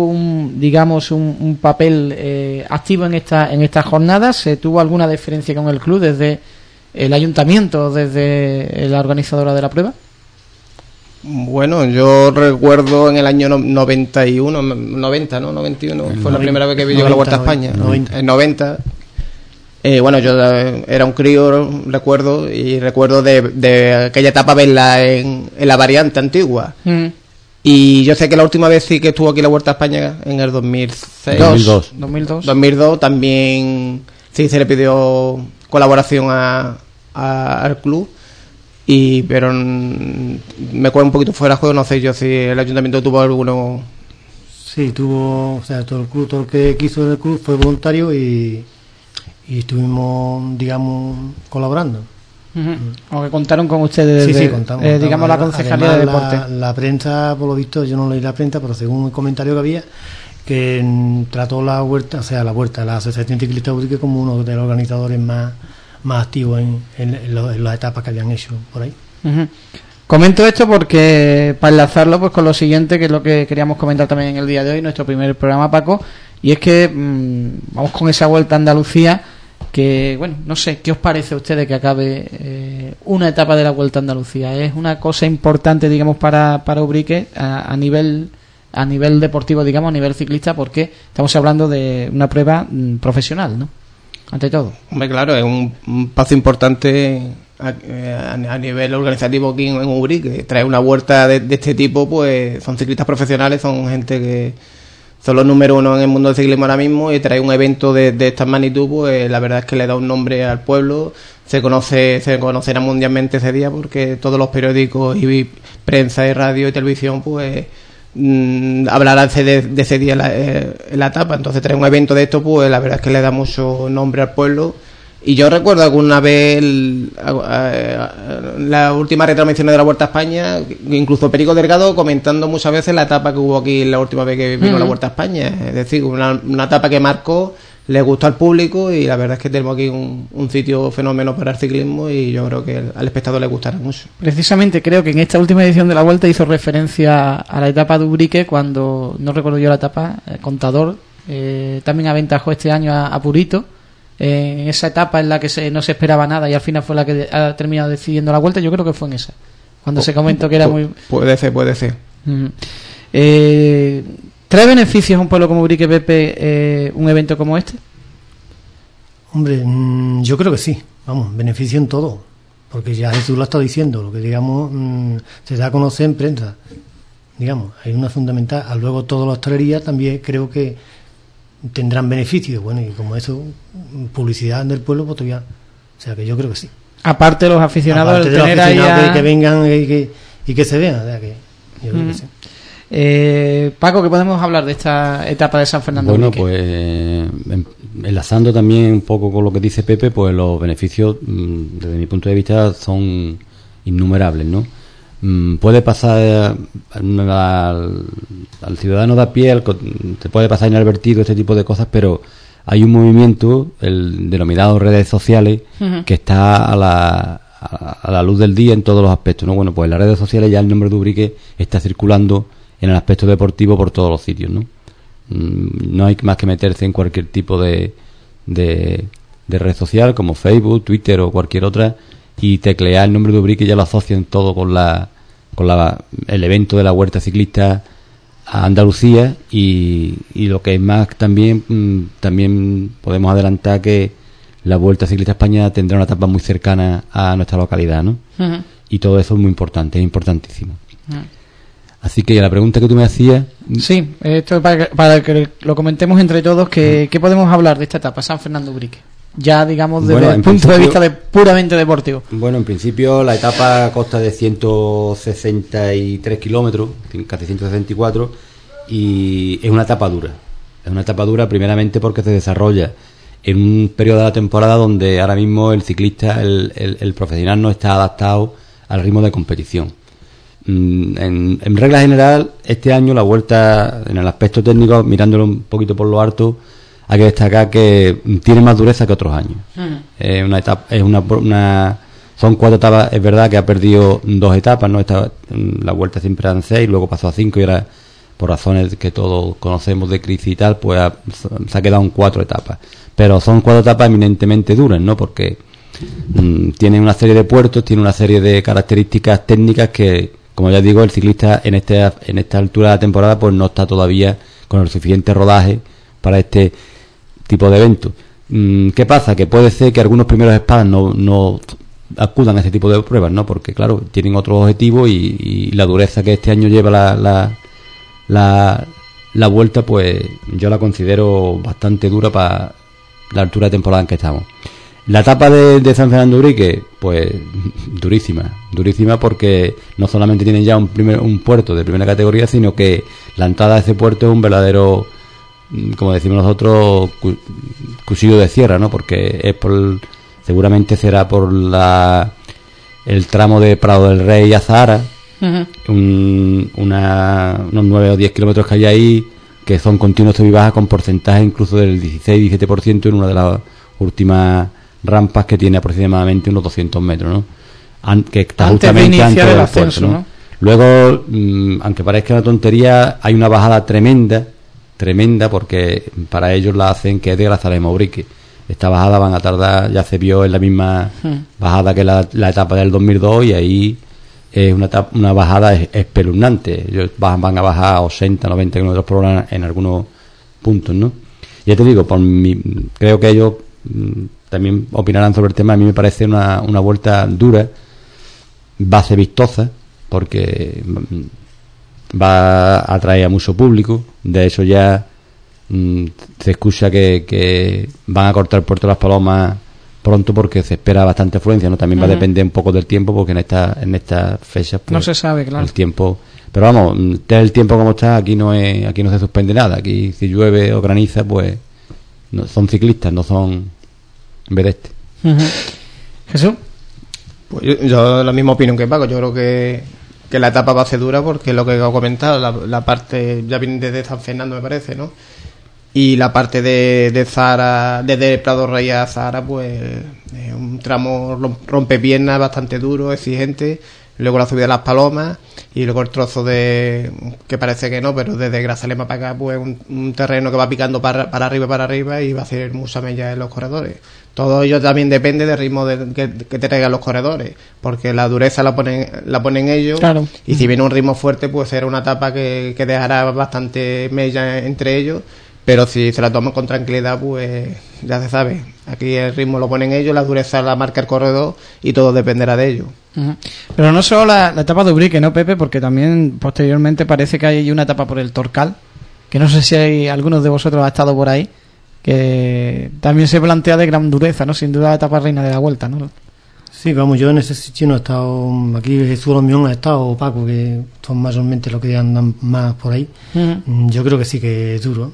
un papel activo en estas jornadas? ¿Se tuvo alguna diferencia con el club desde el ayuntamiento, desde la organizadora de la prueba? Bueno, yo recuerdo en el año 91, 90, ¿no? 91, fue la primera vez que vi yo la Vuelta a España. En 90. Bueno, yo era un crío, recuerdo de aquella etapa verla en la variante antigua. Y yo sé que la última vez sí que estuvo aquí la Vuelta a España, en el 2002 también sí se le pidió colaboración al club, pero me cuento un poquito fuera de juego, no sé yo si el ayuntamiento tuvo alguno. Sí, tuvo, o sea, todo el que quiso en el club fue voluntario y estuvimos, digamos, colaborando. O que contaron con ustedes desde, sí, contamos. digamos, la Concejalía de Deportes. La prensa, por lo visto, yo no leí la prensa, pero según el comentario que había, que trató la Asociación Ciclista Ubrique como uno de los organizadores más activos en las etapas que habían hecho por ahí. Comento esto porque para enlazarlo pues con lo siguiente, que es lo que queríamos comentar también en el día de hoy, nuestro primer programa, Paco, y es que vamos con esa Vuelta a Andalucía, que, bueno, no sé, ¿qué os parece a ustedes que acabe una etapa de la Vuelta a Andalucía? ¿Es una cosa importante, digamos, para Ubrique a nivel deportivo, digamos, a nivel ciclista? Porque estamos hablando de una prueba profesional, ¿no? Ante todo. Hombre, claro, es un paso importante a nivel organizativo aquí en Ubrique. Traer una vuelta de este tipo, pues son ciclistas profesionales, son gente que son los número uno en el mundo del ciclismo ahora mismo, y traer un evento de esta magnitud, pues la verdad es que le da un nombre al pueblo. Se conocerá mundialmente ese día, porque todos los periódicos y prensa y radio y televisión pues hablarán de ese día en la etapa. Entonces traer un evento de esto, pues la verdad es que le da mucho nombre al pueblo. Y yo recuerdo alguna vez la última retransmisión de la Vuelta a España, incluso Perico Delgado comentando muchas veces la etapa que hubo aquí la última vez que vino la Vuelta a España. Es decir, una etapa que marcó, le gustó al público, y la verdad es que tenemos aquí un sitio fenómeno para el ciclismo, y yo creo que al espectador le gustará mucho. Precisamente creo que en esta última edición de la Vuelta hizo referencia a la etapa de Ubrique, cuando, no recuerdo yo la etapa, Contador también aventajó este año a Purito, en esa etapa en la que no se esperaba nada y al final fue la que ha terminado decidiendo la Vuelta. Yo creo que fue en esa, cuando se comentó que era muy... Puede ser. ¿Trae beneficios a un pueblo como Ubrique, Pepe, un evento como este? Hombre, yo creo que sí. Vamos, beneficio en todo, porque ya Jesús lo está diciendo, lo que digamos se da a conocer en prensa, digamos, hay una fundamental. Luego toda la hostelería también creo que tendrán beneficios, bueno, y como eso, publicidad del pueblo, pues todavía, o sea que yo creo que sí. Aparte de los aficionados, aparte de los aficionados que vengan y que se vean, o sea que yo creo que sí. Paco, ¿qué podemos hablar de esta etapa de San Fernando? Bueno, pues enlazando también un poco con lo que dice Pepe, pues los beneficios desde mi punto de vista son innumerables, ¿no? Puede pasar al ciudadano de a pie, te puede pasar inadvertido este tipo de cosas, pero hay un movimiento, el denominado redes sociales, que está a la luz del día en todos los aspectos, ¿no? Bueno, pues en las redes sociales ya el nombre de Ubrique está circulando en el aspecto deportivo por todos los sitios, ¿no? No hay más que meterse en cualquier tipo de red social como Facebook, Twitter o cualquier otra, y teclear el nombre de Ubrique, ya lo asocian todo con el evento de la Vuelta Ciclista a Andalucía, y lo que es más también podemos adelantar que la Vuelta Ciclista a España tendrá una etapa muy cercana a nuestra localidad, ¿no? Y todo eso es muy importante, es importantísimo. Así que la pregunta que tú me hacías... Sí, esto es para que lo comentemos entre todos, ¿qué podemos hablar de esta etapa, San Fernando Ubrique? Ya, digamos, desde el punto de vista puramente deportivo. Bueno, en principio la etapa consta de 163 kilómetros, casi 164, y es una etapa dura. Es una etapa dura primeramente porque se desarrolla en un periodo de la temporada donde ahora mismo el ciclista, el profesional, no está adaptado al ritmo de competición. En regla general, este año la Vuelta, en el aspecto técnico, mirándolo un poquito por lo alto, hay que destacar que tiene más dureza que otros años. Una etapa, son 4 etapas. Es verdad que ha perdido 2 etapas, ¿no? La Vuelta siempre eran 6, luego pasó a 5 y ahora, por razones que todos conocemos de crisis y tal, pues se ha quedado en 4 etapas. Pero son 4 etapas eminentemente duras, ¿no? Porque tiene una serie de puertos, tiene una serie de características técnicas que, como ya digo, el ciclista en esta altura de la temporada pues no está todavía con el suficiente rodaje para este tipo de eventos. ¿Qué pasa? Que puede ser que algunos primeros espadas no acudan a este tipo de pruebas, ¿no? Porque claro, tienen otro objetivo y la dureza que este año lleva la vuelta, pues yo la considero bastante dura para la altura de temporada en que estamos. La etapa de San Fernando de Ubrique, pues durísima porque no solamente tienen ya un puerto de primera categoría, sino que la entrada a ese puerto es un verdadero, como decimos nosotros, cuchillo de sierra, ¿no? Porque es seguramente será por el tramo de Prado del Rey a Zahara, unos 9 o 10 kilómetros que hay ahí, que son continuos sub y bajas con porcentaje incluso del 16-17% en una de las últimas rampas, que tiene aproximadamente unos 200 metros, ¿no? Que está justamente antes del ascenso, ¿no? Luego, aunque parezca una tontería, hay una bajada tremenda, porque para ellos la hacen, que es de Grazalema a Ubrique. Esta bajada van a tardar, ya se vio en la misma bajada que la etapa del 2002, y ahí es una bajada espeluznante. Ellos van a bajar a 80-90 km por hora en algunos puntos, ¿no? Ya te digo, creo que ellos también opinarán sobre el tema. A mí me parece una vuelta dura, va a ser vistosa, porque va a atraer a mucho público. De eso ya se escucha que van a cortar el puerto de Las Palomas pronto, porque se espera bastante afluencia, ¿no? También va a depender un poco del tiempo, porque en estas fechas pues, no se sabe, claro, el tiempo. Pero vamos, el tiempo como está, aquí no se suspende nada. Aquí si llueve o graniza, pues son ciclistas, no son vedette. Jesús. Pues yo la misma opinión que Paco. Yo creo que la etapa va a ser dura, porque lo que he comentado, la parte ya viene desde San Fernando, me parece, ¿no? Y la parte de Zahara, desde Prado Rey a Zahara, pues es un tramo rompepiernas bastante duro, exigente. Luego la subida de Las Palomas, y luego el trozo que parece que no, pero desde Grazalema para acá, pues un terreno que va picando para arriba, y va a hacer mucha mella en los corredores. Todo ello también depende del ritmo que te traigan los corredores, porque la dureza la ponen ellos, claro. Y si viene un ritmo fuerte, pues será una etapa que dejará bastante mella entre ellos. Pero si se la toman con tranquilidad, pues ya se sabe. Aquí el ritmo lo ponen ellos, la dureza la marca el corredor, y todo dependerá de ellos. Pero no solo la etapa de Ubrique, ¿no, Pepe? Porque también posteriormente parece que hay una etapa por el Torcal, que no sé si hay algunos de vosotros ha estado por ahí, que también se plantea de gran dureza, ¿no? Sin duda la etapa reina de la vuelta, ¿no? Sí, vamos, yo en ese sitio no he estado. Aquí Jesús Lomión ha estado, Paco, que son mayormente los que andan más por ahí. Yo creo que sí que es duro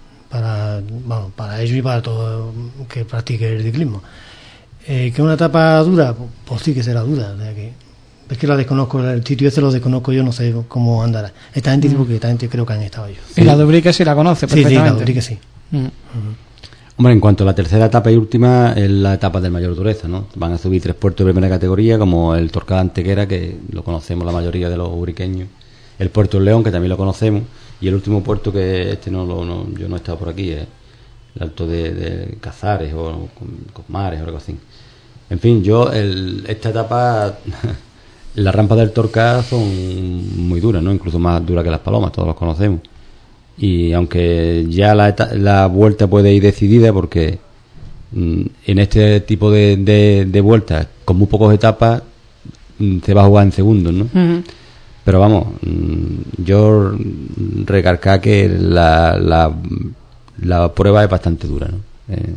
para ellos y para todo que practique el ciclismo. Que una etapa dura, pues sí que será dura. O sea que, es que la desconozco, el sitio ese lo desconozco, yo no sé cómo andará. Esta gente, porque esta gente creo que han estado ellos. Y la de Ubrique sí la conoce perfectamente. Sí, la de Ubrique sí. Hombre, en cuanto a la tercera etapa y última, es la etapa del mayor dureza, ¿no? Van a subir 3 puertos de primera categoría, como el Torcal Antequera, que lo conocemos la mayoría de los ubriqueños, el Puerto León, que también lo conocemos, y el último puerto, que yo no he estado por aquí, es el Alto de Cazares o Comares o algo así. En fin, esta etapa, las rampas del Torcal son muy duras, ¿no? Incluso más duras que Las Palomas, todos los conocemos. Y aunque ya la vuelta puede ir decidida, porque en este tipo de vueltas, con muy pocas etapas, se va a jugar en segundos, ¿no? Pero vamos, yo recalcar que la prueba es bastante dura, ¿no?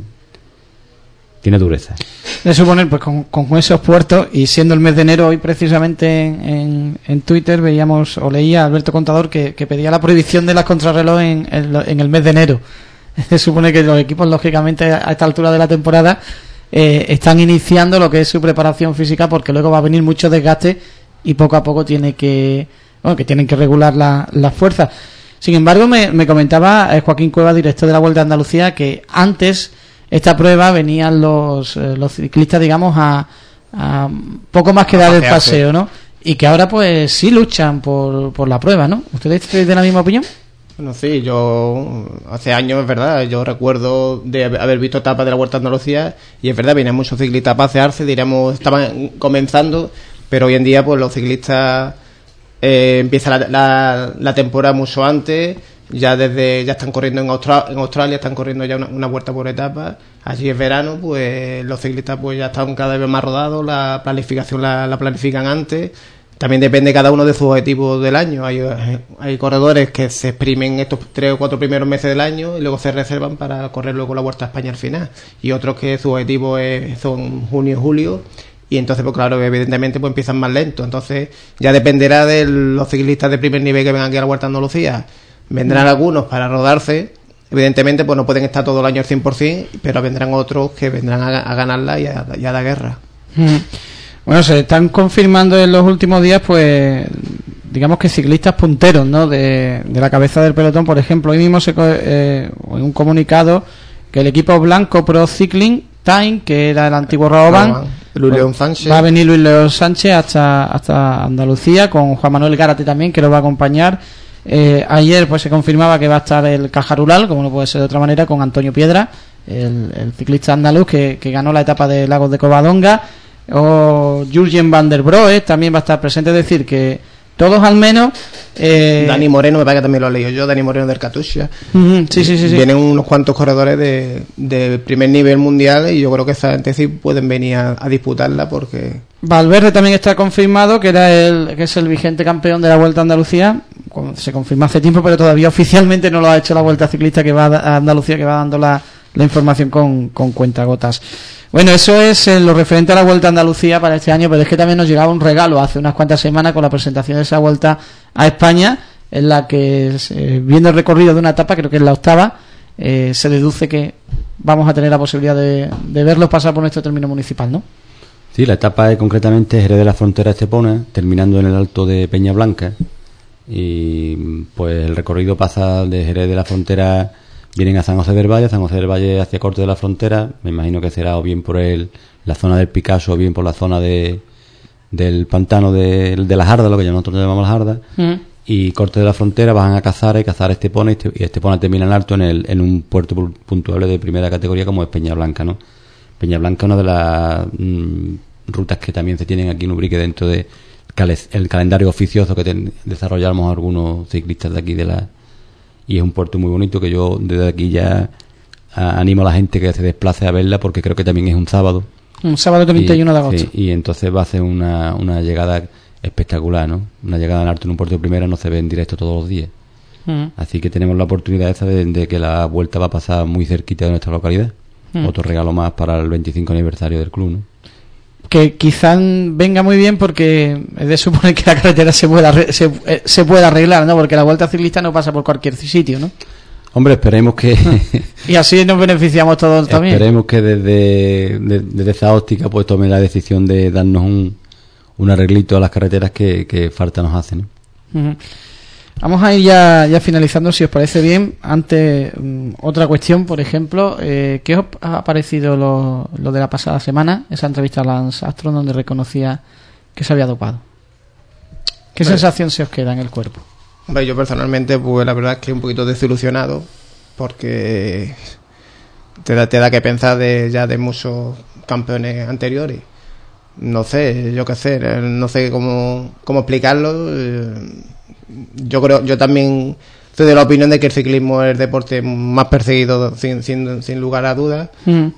Tiene dureza. De suponer, pues con esos puertos, y siendo el mes de enero, hoy precisamente en Twitter veíamos o leía a Alberto Contador que pedía la prohibición de las contrarreloj en el mes de enero. Se supone que los equipos, lógicamente, a esta altura de la temporada están iniciando lo que es su preparación física, porque luego va a venir mucho desgaste y poco a poco tienen que regular las fuerzas. Sin embargo, me comentaba Joaquín Cueva, director de la Vuelta a Andalucía, que antes esta prueba venían los ciclistas, digamos, a poco más que dar el paseo, ¿no? Y que ahora pues sí luchan por la prueba, ¿no? ¿Ustedes tienen de la misma opinión? Bueno, sí, yo hace años, es verdad, yo recuerdo de haber visto etapas de la Vuelta a Andalucía, y es verdad, venían muchos ciclistas a pasearse, diríamos, estaban comenzando, pero hoy en día pues los ciclistas empieza la temporada mucho antes, ya están corriendo en Australia, están corriendo ya una vuelta por etapas. Allí es verano, pues los ciclistas pues ya están cada vez más rodados, la planificación la planifican antes. También depende cada uno de sus objetivos del año. Hay corredores que se exprimen estos 3 o 4 primeros meses del año y luego se reservan para correr luego la Vuelta a España al final. Y otros que su objetivo son junio y julio. Y entonces, pues claro, evidentemente pues empiezan más lentos. Entonces ya dependerá de los ciclistas de primer nivel que vengan aquí a la Vuelta a Andalucía. Vendrán algunos para rodarse. Evidentemente pues no pueden estar todo el año al 100%, pero vendrán otros que vendrán a ganarla y a dar guerra. Bueno, se están confirmando en los últimos días, pues, digamos que ciclistas punteros, ¿no? De la cabeza del pelotón. Por ejemplo, hoy mismo en un comunicado que el equipo Blanco Pro Cycling Time, que era el antiguo Rabobank, Luis León Sánchez, va a venir Luis León Sánchez hasta Andalucía, con Juan Manuel Gárate también, que lo va a acompañar. Ayer pues se confirmaba que va a estar el Cajarural, como no puede ser de otra manera, con Antonio Piedra, el ciclista andaluz que ganó la etapa de Lagos de Covadonga. O Jurgen van der Broek también va a estar presente. Es decir, que todos al menos Dani Moreno, me parece que también lo he leído yo, Dani Moreno del Katusha. Sí. Vienen unos cuantos corredores de primer nivel mundial y yo creo que esa gente sí pueden venir a disputarla, porque Valverde también está confirmado, que es el vigente campeón de la Vuelta a Andalucía. Se confirmó hace tiempo, pero todavía oficialmente no lo ha hecho la Vuelta Ciclista, que va a Andalucía, que va dando la información con cuentagotas. Bueno, eso es lo referente a la Vuelta a Andalucía para este año, pero es que también nos llegaba un regalo hace unas cuantas semanas con la presentación de esa Vuelta a España, en la que, viendo el recorrido de una etapa, creo que es la 8ª, se deduce que vamos a tener la posibilidad de verlos pasar por nuestro término municipal, ¿no? Sí, la etapa es concretamente Jerez de la Frontera Estepona, terminando en el Alto de Peña Blanca, y pues el recorrido pasa de Jerez de la Frontera, vienen a San José del Valle hacia Corte de la Frontera. Me imagino que será o bien por la zona del Picasso o bien por la zona del pantano de la Jarda, lo que nosotros llamamos la Jarda. Y Corte de la Frontera bajan a Cazares Estepona, y Estepona termina en alto en un puerto puntuable de primera categoría como es Peña Blanca, ¿no? Peña Blanca es una de las rutas que también se tienen aquí en Ubrique dentro de el calendario oficioso que desarrollamos algunos ciclistas de aquí y es un puerto muy bonito que yo desde aquí ya animo a la gente que se desplace a verla, porque creo que también es un sábado 31 de agosto. Sí, y entonces va a ser una llegada espectacular, ¿no? Una llegada en alto en un puerto de primera no se ve en directo todos los días. Así que tenemos la oportunidad esa de que la vuelta va a pasar muy cerquita de nuestra localidad. Otro regalo más para el 25 aniversario del club, ¿no? Que quizás venga muy bien, porque es de suponer que la carretera se pueda arreglar, ¿no? Porque la Vuelta Ciclista no pasa por cualquier sitio, ¿no? Hombre, esperemos que y así nos beneficiamos todos también. Esperemos que desde esa óptica pues tomen la decisión de darnos un arreglito a las carreteras que falta nos hacen, ¿no? Vamos a ir ya finalizando, si os parece bien. Antes, otra cuestión, por ejemplo, ¿qué os ha parecido lo de la pasada semana? Esa entrevista a Lance Armstrong donde reconocía que se había dopado. ¿Qué sensación se os queda en el cuerpo? Hombre, yo personalmente, pues la verdad es que un poquito desilusionado, porque te da que pensar de muchos campeones anteriores. No sé, no sé cómo explicarlo. Yo también estoy de la opinión de que el ciclismo es el deporte más perseguido sin lugar a dudas.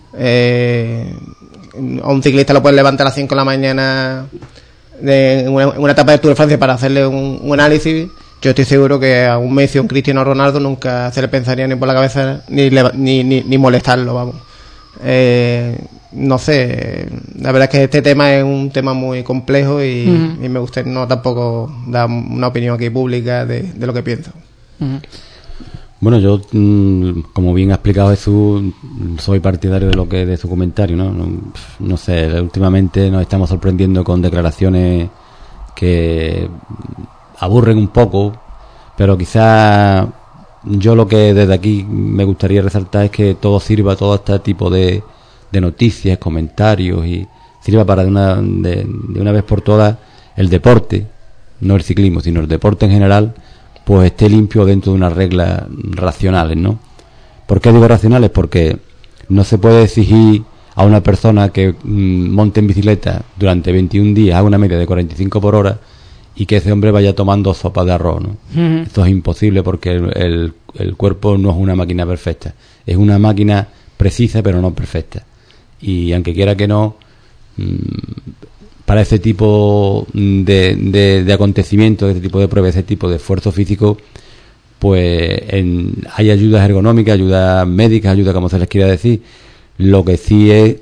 A un ciclista lo puedes levantar a las 5 de la mañana en una etapa de Tour de Francia para hacerle un análisis. Yo estoy seguro que a un Messi o un Cristiano Ronaldo nunca se le pensaría ni por la cabeza ni molestarlo, vamos. No sé, la verdad es que este tema es un tema muy complejo y me gustaría no tampoco dar una opinión aquí pública de lo que pienso. Bueno, yo, como bien ha explicado Jesús, soy partidario de su comentario, ¿no? No sé, últimamente nos estamos sorprendiendo con declaraciones que aburren un poco, pero quizás yo lo que desde aquí me gustaría resaltar es que todo este tipo de noticias, comentarios, y sirva para de una vez por todas el deporte, no el ciclismo, sino el deporte en general, pues esté limpio dentro de unas reglas racionales, ¿no? ¿Por qué digo racionales? Porque no se puede exigir a una persona que monte en bicicleta durante 21 días, haga una media de 45 por hora, y que ese hombre vaya tomando sopa de arroz, ¿no? Esto es imposible porque el cuerpo no es una máquina perfecta, es una máquina precisa pero no perfecta, y aunque quiera que no, para ese tipo de acontecimientos, ese tipo de pruebas, ese tipo de esfuerzo físico, pues hay ayudas ergonómicas, ayudas médicas, ayudas como se les quiera decir. Lo que sí es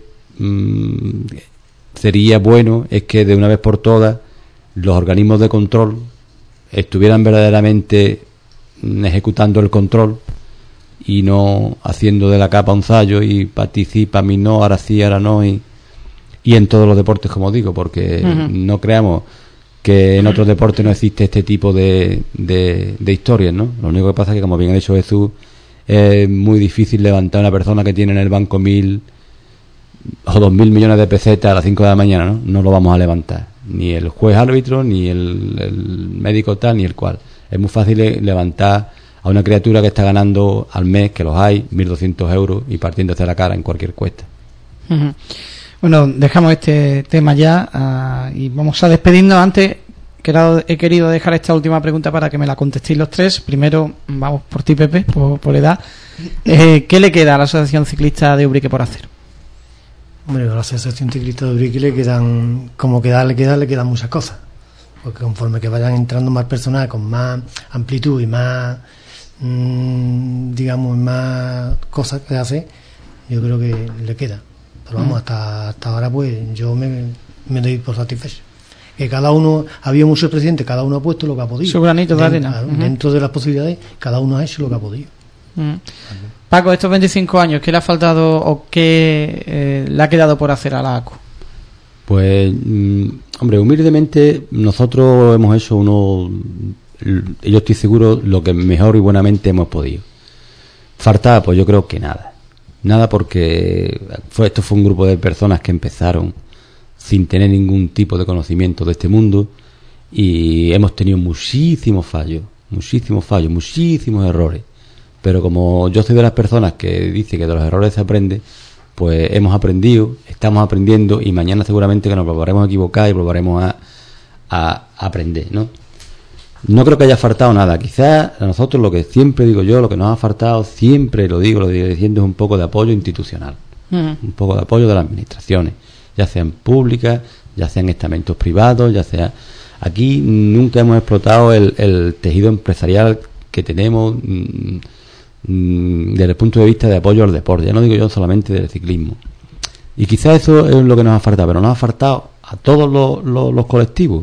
sería bueno es que de una vez por todas los organismos de control estuvieran verdaderamente ejecutando el control y no haciendo de la capa un sallo y participa, a mí no, ahora sí, ahora no, y en todos los deportes, como digo, porque no creamos que en otros deportes no existe este tipo de historias, ¿no? Lo único que pasa es que, como bien ha dicho Jesús, es muy difícil levantar a una persona que tiene en el banco 1.000 o 2.000 millones de pesetas a las 5 de la mañana, ¿no? No lo vamos a levantar, ni el juez árbitro, ni el médico tal, ni el cual. Es muy fácil levantar a una criatura que está ganando al mes, que los hay, 1.200 euros y partiéndose la cara en cualquier cuesta. Bueno, dejamos este tema ya y vamos a despedirnos. Antes he querido dejar esta última pregunta para que me la contestéis los tres. Primero, vamos por ti, Pepe, por edad. ¿Qué le queda a la Asociación Ciclista de Ubrique por hacer? Hombre, a la Asociación Ciclista de Ubrique le quedan muchas cosas. Porque conforme que vayan entrando más personas con más amplitud y más, digamos, más cosas que hace, yo creo que le queda. Pero vamos, hasta ahora pues yo me doy por satisfecho. Que cada uno, había muchos presidentes, cada uno ha puesto lo que ha podido. Su granito de arena. Dentro de las posibilidades, cada uno ha hecho lo que ha podido. Paco, estos 25 años, ¿qué le ha faltado o qué le ha quedado por hacer a la ACU? Pues, hombre, humildemente nosotros hemos hecho yo estoy seguro, lo que mejor y buenamente hemos podido. Falta, pues yo creo que nada, porque esto fue un grupo de personas que empezaron sin tener ningún tipo de conocimiento de este mundo y hemos tenido muchísimos fallos, muchísimos errores, pero como yo soy de las personas que dice que de los errores se aprende, pues hemos aprendido, estamos aprendiendo y mañana seguramente que nos volveremos a equivocar y volveremos a aprender, ¿no? No creo que haya faltado nada. Quizás a nosotros, lo que siempre digo yo, lo que nos ha faltado, siempre lo digo diciendo, es un poco de apoyo institucional, un poco de apoyo de las administraciones, ya sean públicas, ya sean estamentos privados, ya sea. Aquí nunca hemos explotado el tejido empresarial que tenemos desde el punto de vista de apoyo al deporte. Ya no digo yo solamente del ciclismo. Y quizás eso es lo que nos ha faltado, pero nos ha faltado a todos los colectivos.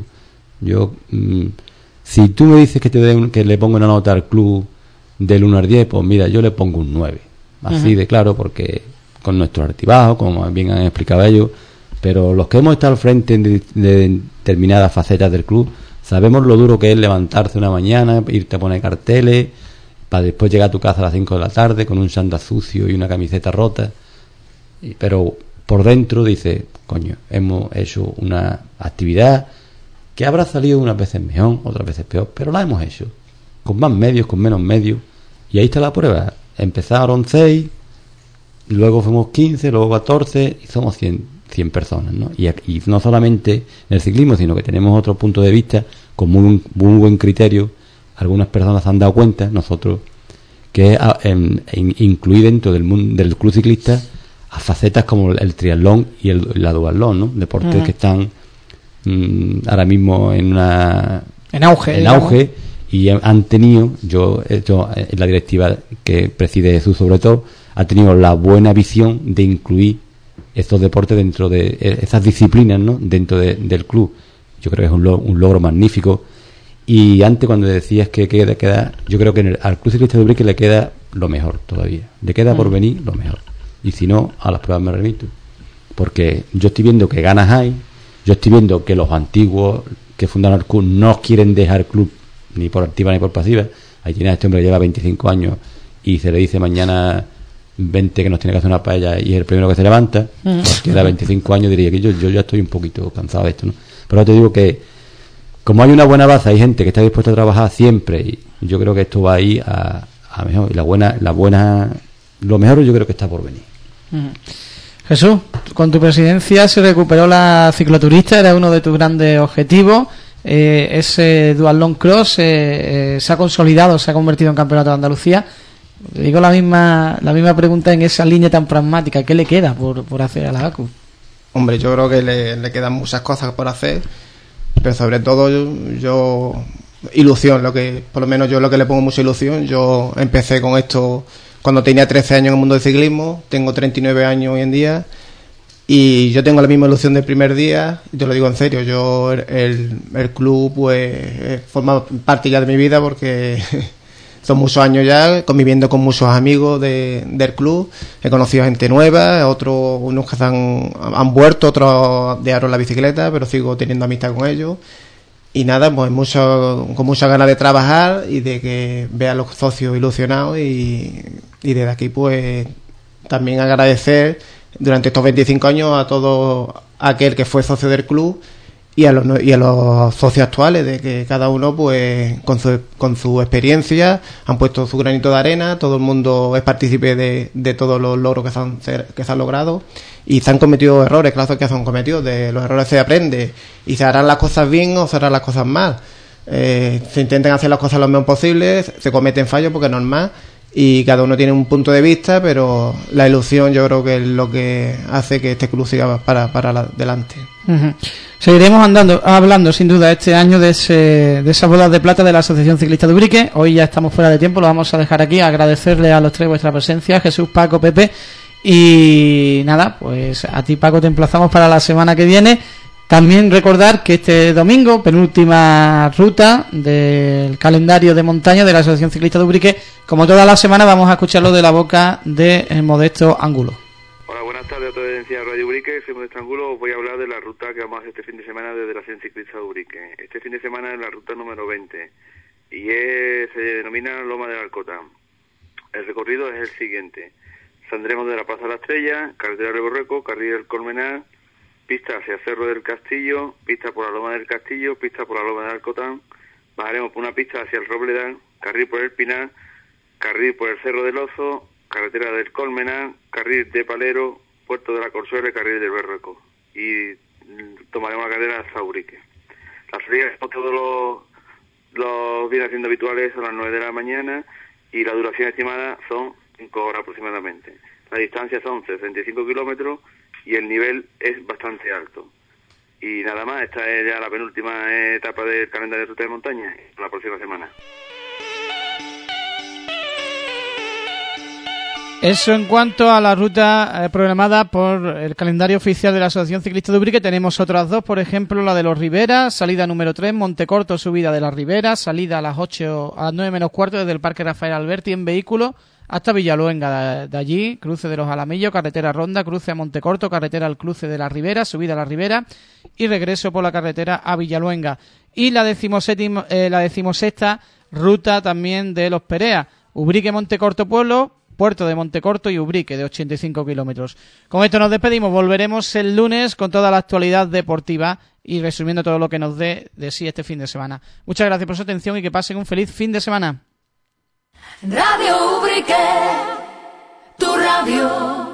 Si tú me dices que le pongo una nota al club del 1 al 10, pues mira, yo le pongo un 9. Así de claro, porque con nuestros altibajos, como bien han explicado ellos, pero los que hemos estado al frente de determinadas facetas del club, sabemos lo duro que es levantarse una mañana, irte a poner carteles, para después llegar a tu casa a las 5 de la tarde con un chándal sucio y una camiseta rota. Pero por dentro dice, coño, hemos hecho una actividad que habrá salido unas veces mejor, otras veces peor, pero la hemos hecho, con más medios, con menos medios, y ahí está la prueba. Empezaron 6, luego fuimos 15, luego 14, y somos 100 personas, ¿no? Y no solamente en el ciclismo, sino que tenemos otro punto de vista, con muy buen criterio. Algunas personas se han dado cuenta, nosotros, que es incluir dentro del mundo del club ciclista a facetas como el triatlón y la duatlón, ¿no? Deportes que están ahora mismo en auge y han tenido, yo en la directiva que preside Jesús sobre todo, ha tenido la buena visión de incluir estos deportes dentro de esas disciplinas, ¿no? Dentro del club. Yo creo que es un logro magnífico. Y antes, cuando decías que queda, yo creo que al Club Ciclista de Ubrique le queda lo mejor todavía, le queda por venir lo mejor, y si no, a las pruebas me remito, porque yo estoy viendo que ganas hay. Yo estoy viendo que los antiguos que fundaron el club no quieren dejar el club ni por activa ni por pasiva. Ahí tiene a este hombre que lleva 25 años y se le dice mañana 20 que nos tiene que hacer una paella y es el primero que se levanta. Porque era 25 años, diría que yo ya estoy un poquito cansado de esto, ¿no? Pero te digo que como hay una buena base, hay gente que está dispuesta a trabajar siempre, y yo creo que esto va a ir a mejor. Y lo mejor yo creo que está por venir. Jesús, con tu presidencia se recuperó la cicloturista, era uno de tus grandes objetivos. ese Duatlón Cross se ha consolidado, se ha convertido en campeonato de Andalucía. Digo la misma pregunta en esa línea tan pragmática. ¿Qué le queda por hacer a la ACU? Hombre, yo creo que le quedan muchas cosas por hacer, pero sobre todo yo ilusión, por lo menos yo lo que le pongo mucha ilusión. Yo empecé con esto cuando tenía 13 años en el mundo del ciclismo, tengo 39 años hoy en día y yo tengo la misma ilusión del primer día, y te lo digo en serio. Yo el club pues forma parte ya de mi vida porque son muchos años ya conviviendo con muchos amigos del club. He conocido gente nueva, unos que han vuelto, otros dejaron la bicicleta, pero sigo teniendo amistad con ellos. Y nada, pues con muchas ganas de trabajar y de que vean los socios ilusionados y desde aquí pues también agradecer durante estos 25 años a todo aquel que fue socio del club y a los socios actuales, de que cada uno pues con su experiencia han puesto su granito de arena. Todo el mundo es partícipe de todos los logros que se han logrado, y se han cometido errores, claro que se han cometido. De los errores se aprende y se harán las cosas bien o se harán las cosas mal. Se intentan hacer las cosas lo mejor posible, se cometen fallos porque es normal y cada uno tiene un punto de vista, pero la ilusión yo creo que es lo que hace que este club siga para adelante. Uh-huh. Seguiremos hablando sin duda este año de esas bodas de plata de la Asociación Ciclista de Ubrique. Hoy ya estamos fuera de tiempo, lo vamos a dejar aquí. Agradecerle a los tres vuestra presencia, Jesús, Paco, Pepe, y nada, pues a ti, Paco, te emplazamos para la semana que viene. También recordar que este domingo, penúltima ruta del calendario de montaña de la Asociación Ciclista de Ubrique, como toda la semana vamos a escucharlo de la boca de Modesto Angulo. Hola, buenas tardes a toda la audiencia de Radio Ubrique, soy Modesto Angulo. Os voy a hablar de la ruta que vamos a hacer este fin de semana desde la Asociación Ciclista de Ubrique. Este fin de semana es la ruta número 20 y se denomina Loma del Alcotán. El recorrido es el siguiente: saldremos de la Plaza de la Estrella, carretera de Borreco, carril del Colmenar, pista hacia Cerro del Castillo, pista por la Loma del Castillo, pista por la Loma del Alcotán, bajaremos por una pista hacia el Robledal, carril por el Pinar, carril por el Cerro del Oso, carretera del Colmenar, carril de Palero, Puerto de la Corzuela y carril del Berreco. Y tomaremos la carretera hasta Ubrique. Las salidas, todos los vienen siendo habituales, a las 9 de la mañana y la duración estimada son 5 horas aproximadamente. La distancia son 65 kilómetros y el nivel es bastante alto. Y nada más, esta es ya la penúltima etapa del calendario de ruta de montaña, la próxima semana. Eso en cuanto a la ruta programada por el calendario oficial de la Asociación Ciclista de Ubrique. Tenemos otras dos, por ejemplo la de los Riberas, salida número 3, Montecorto, subida de las Riberas, salida a las 9 menos cuarto desde el Parque Rafael Alberti en vehículo hasta Villaluenga. De allí, cruce de los Alamillos, carretera Ronda, cruce a Montecorto, carretera al cruce de la Ribera, subida a la Ribera y regreso por la carretera a Villaluenga. Y la 16ª ruta también de los Perea, Ubrique, Montecorto, Puerto de Montecorto y Ubrique, de 85 kilómetros. Con esto nos despedimos, volveremos el lunes con toda la actualidad deportiva y resumiendo todo lo que nos dé de sí este fin de semana. Muchas gracias por su atención y que pasen un feliz fin de semana. Radio Ubrique, tu radio.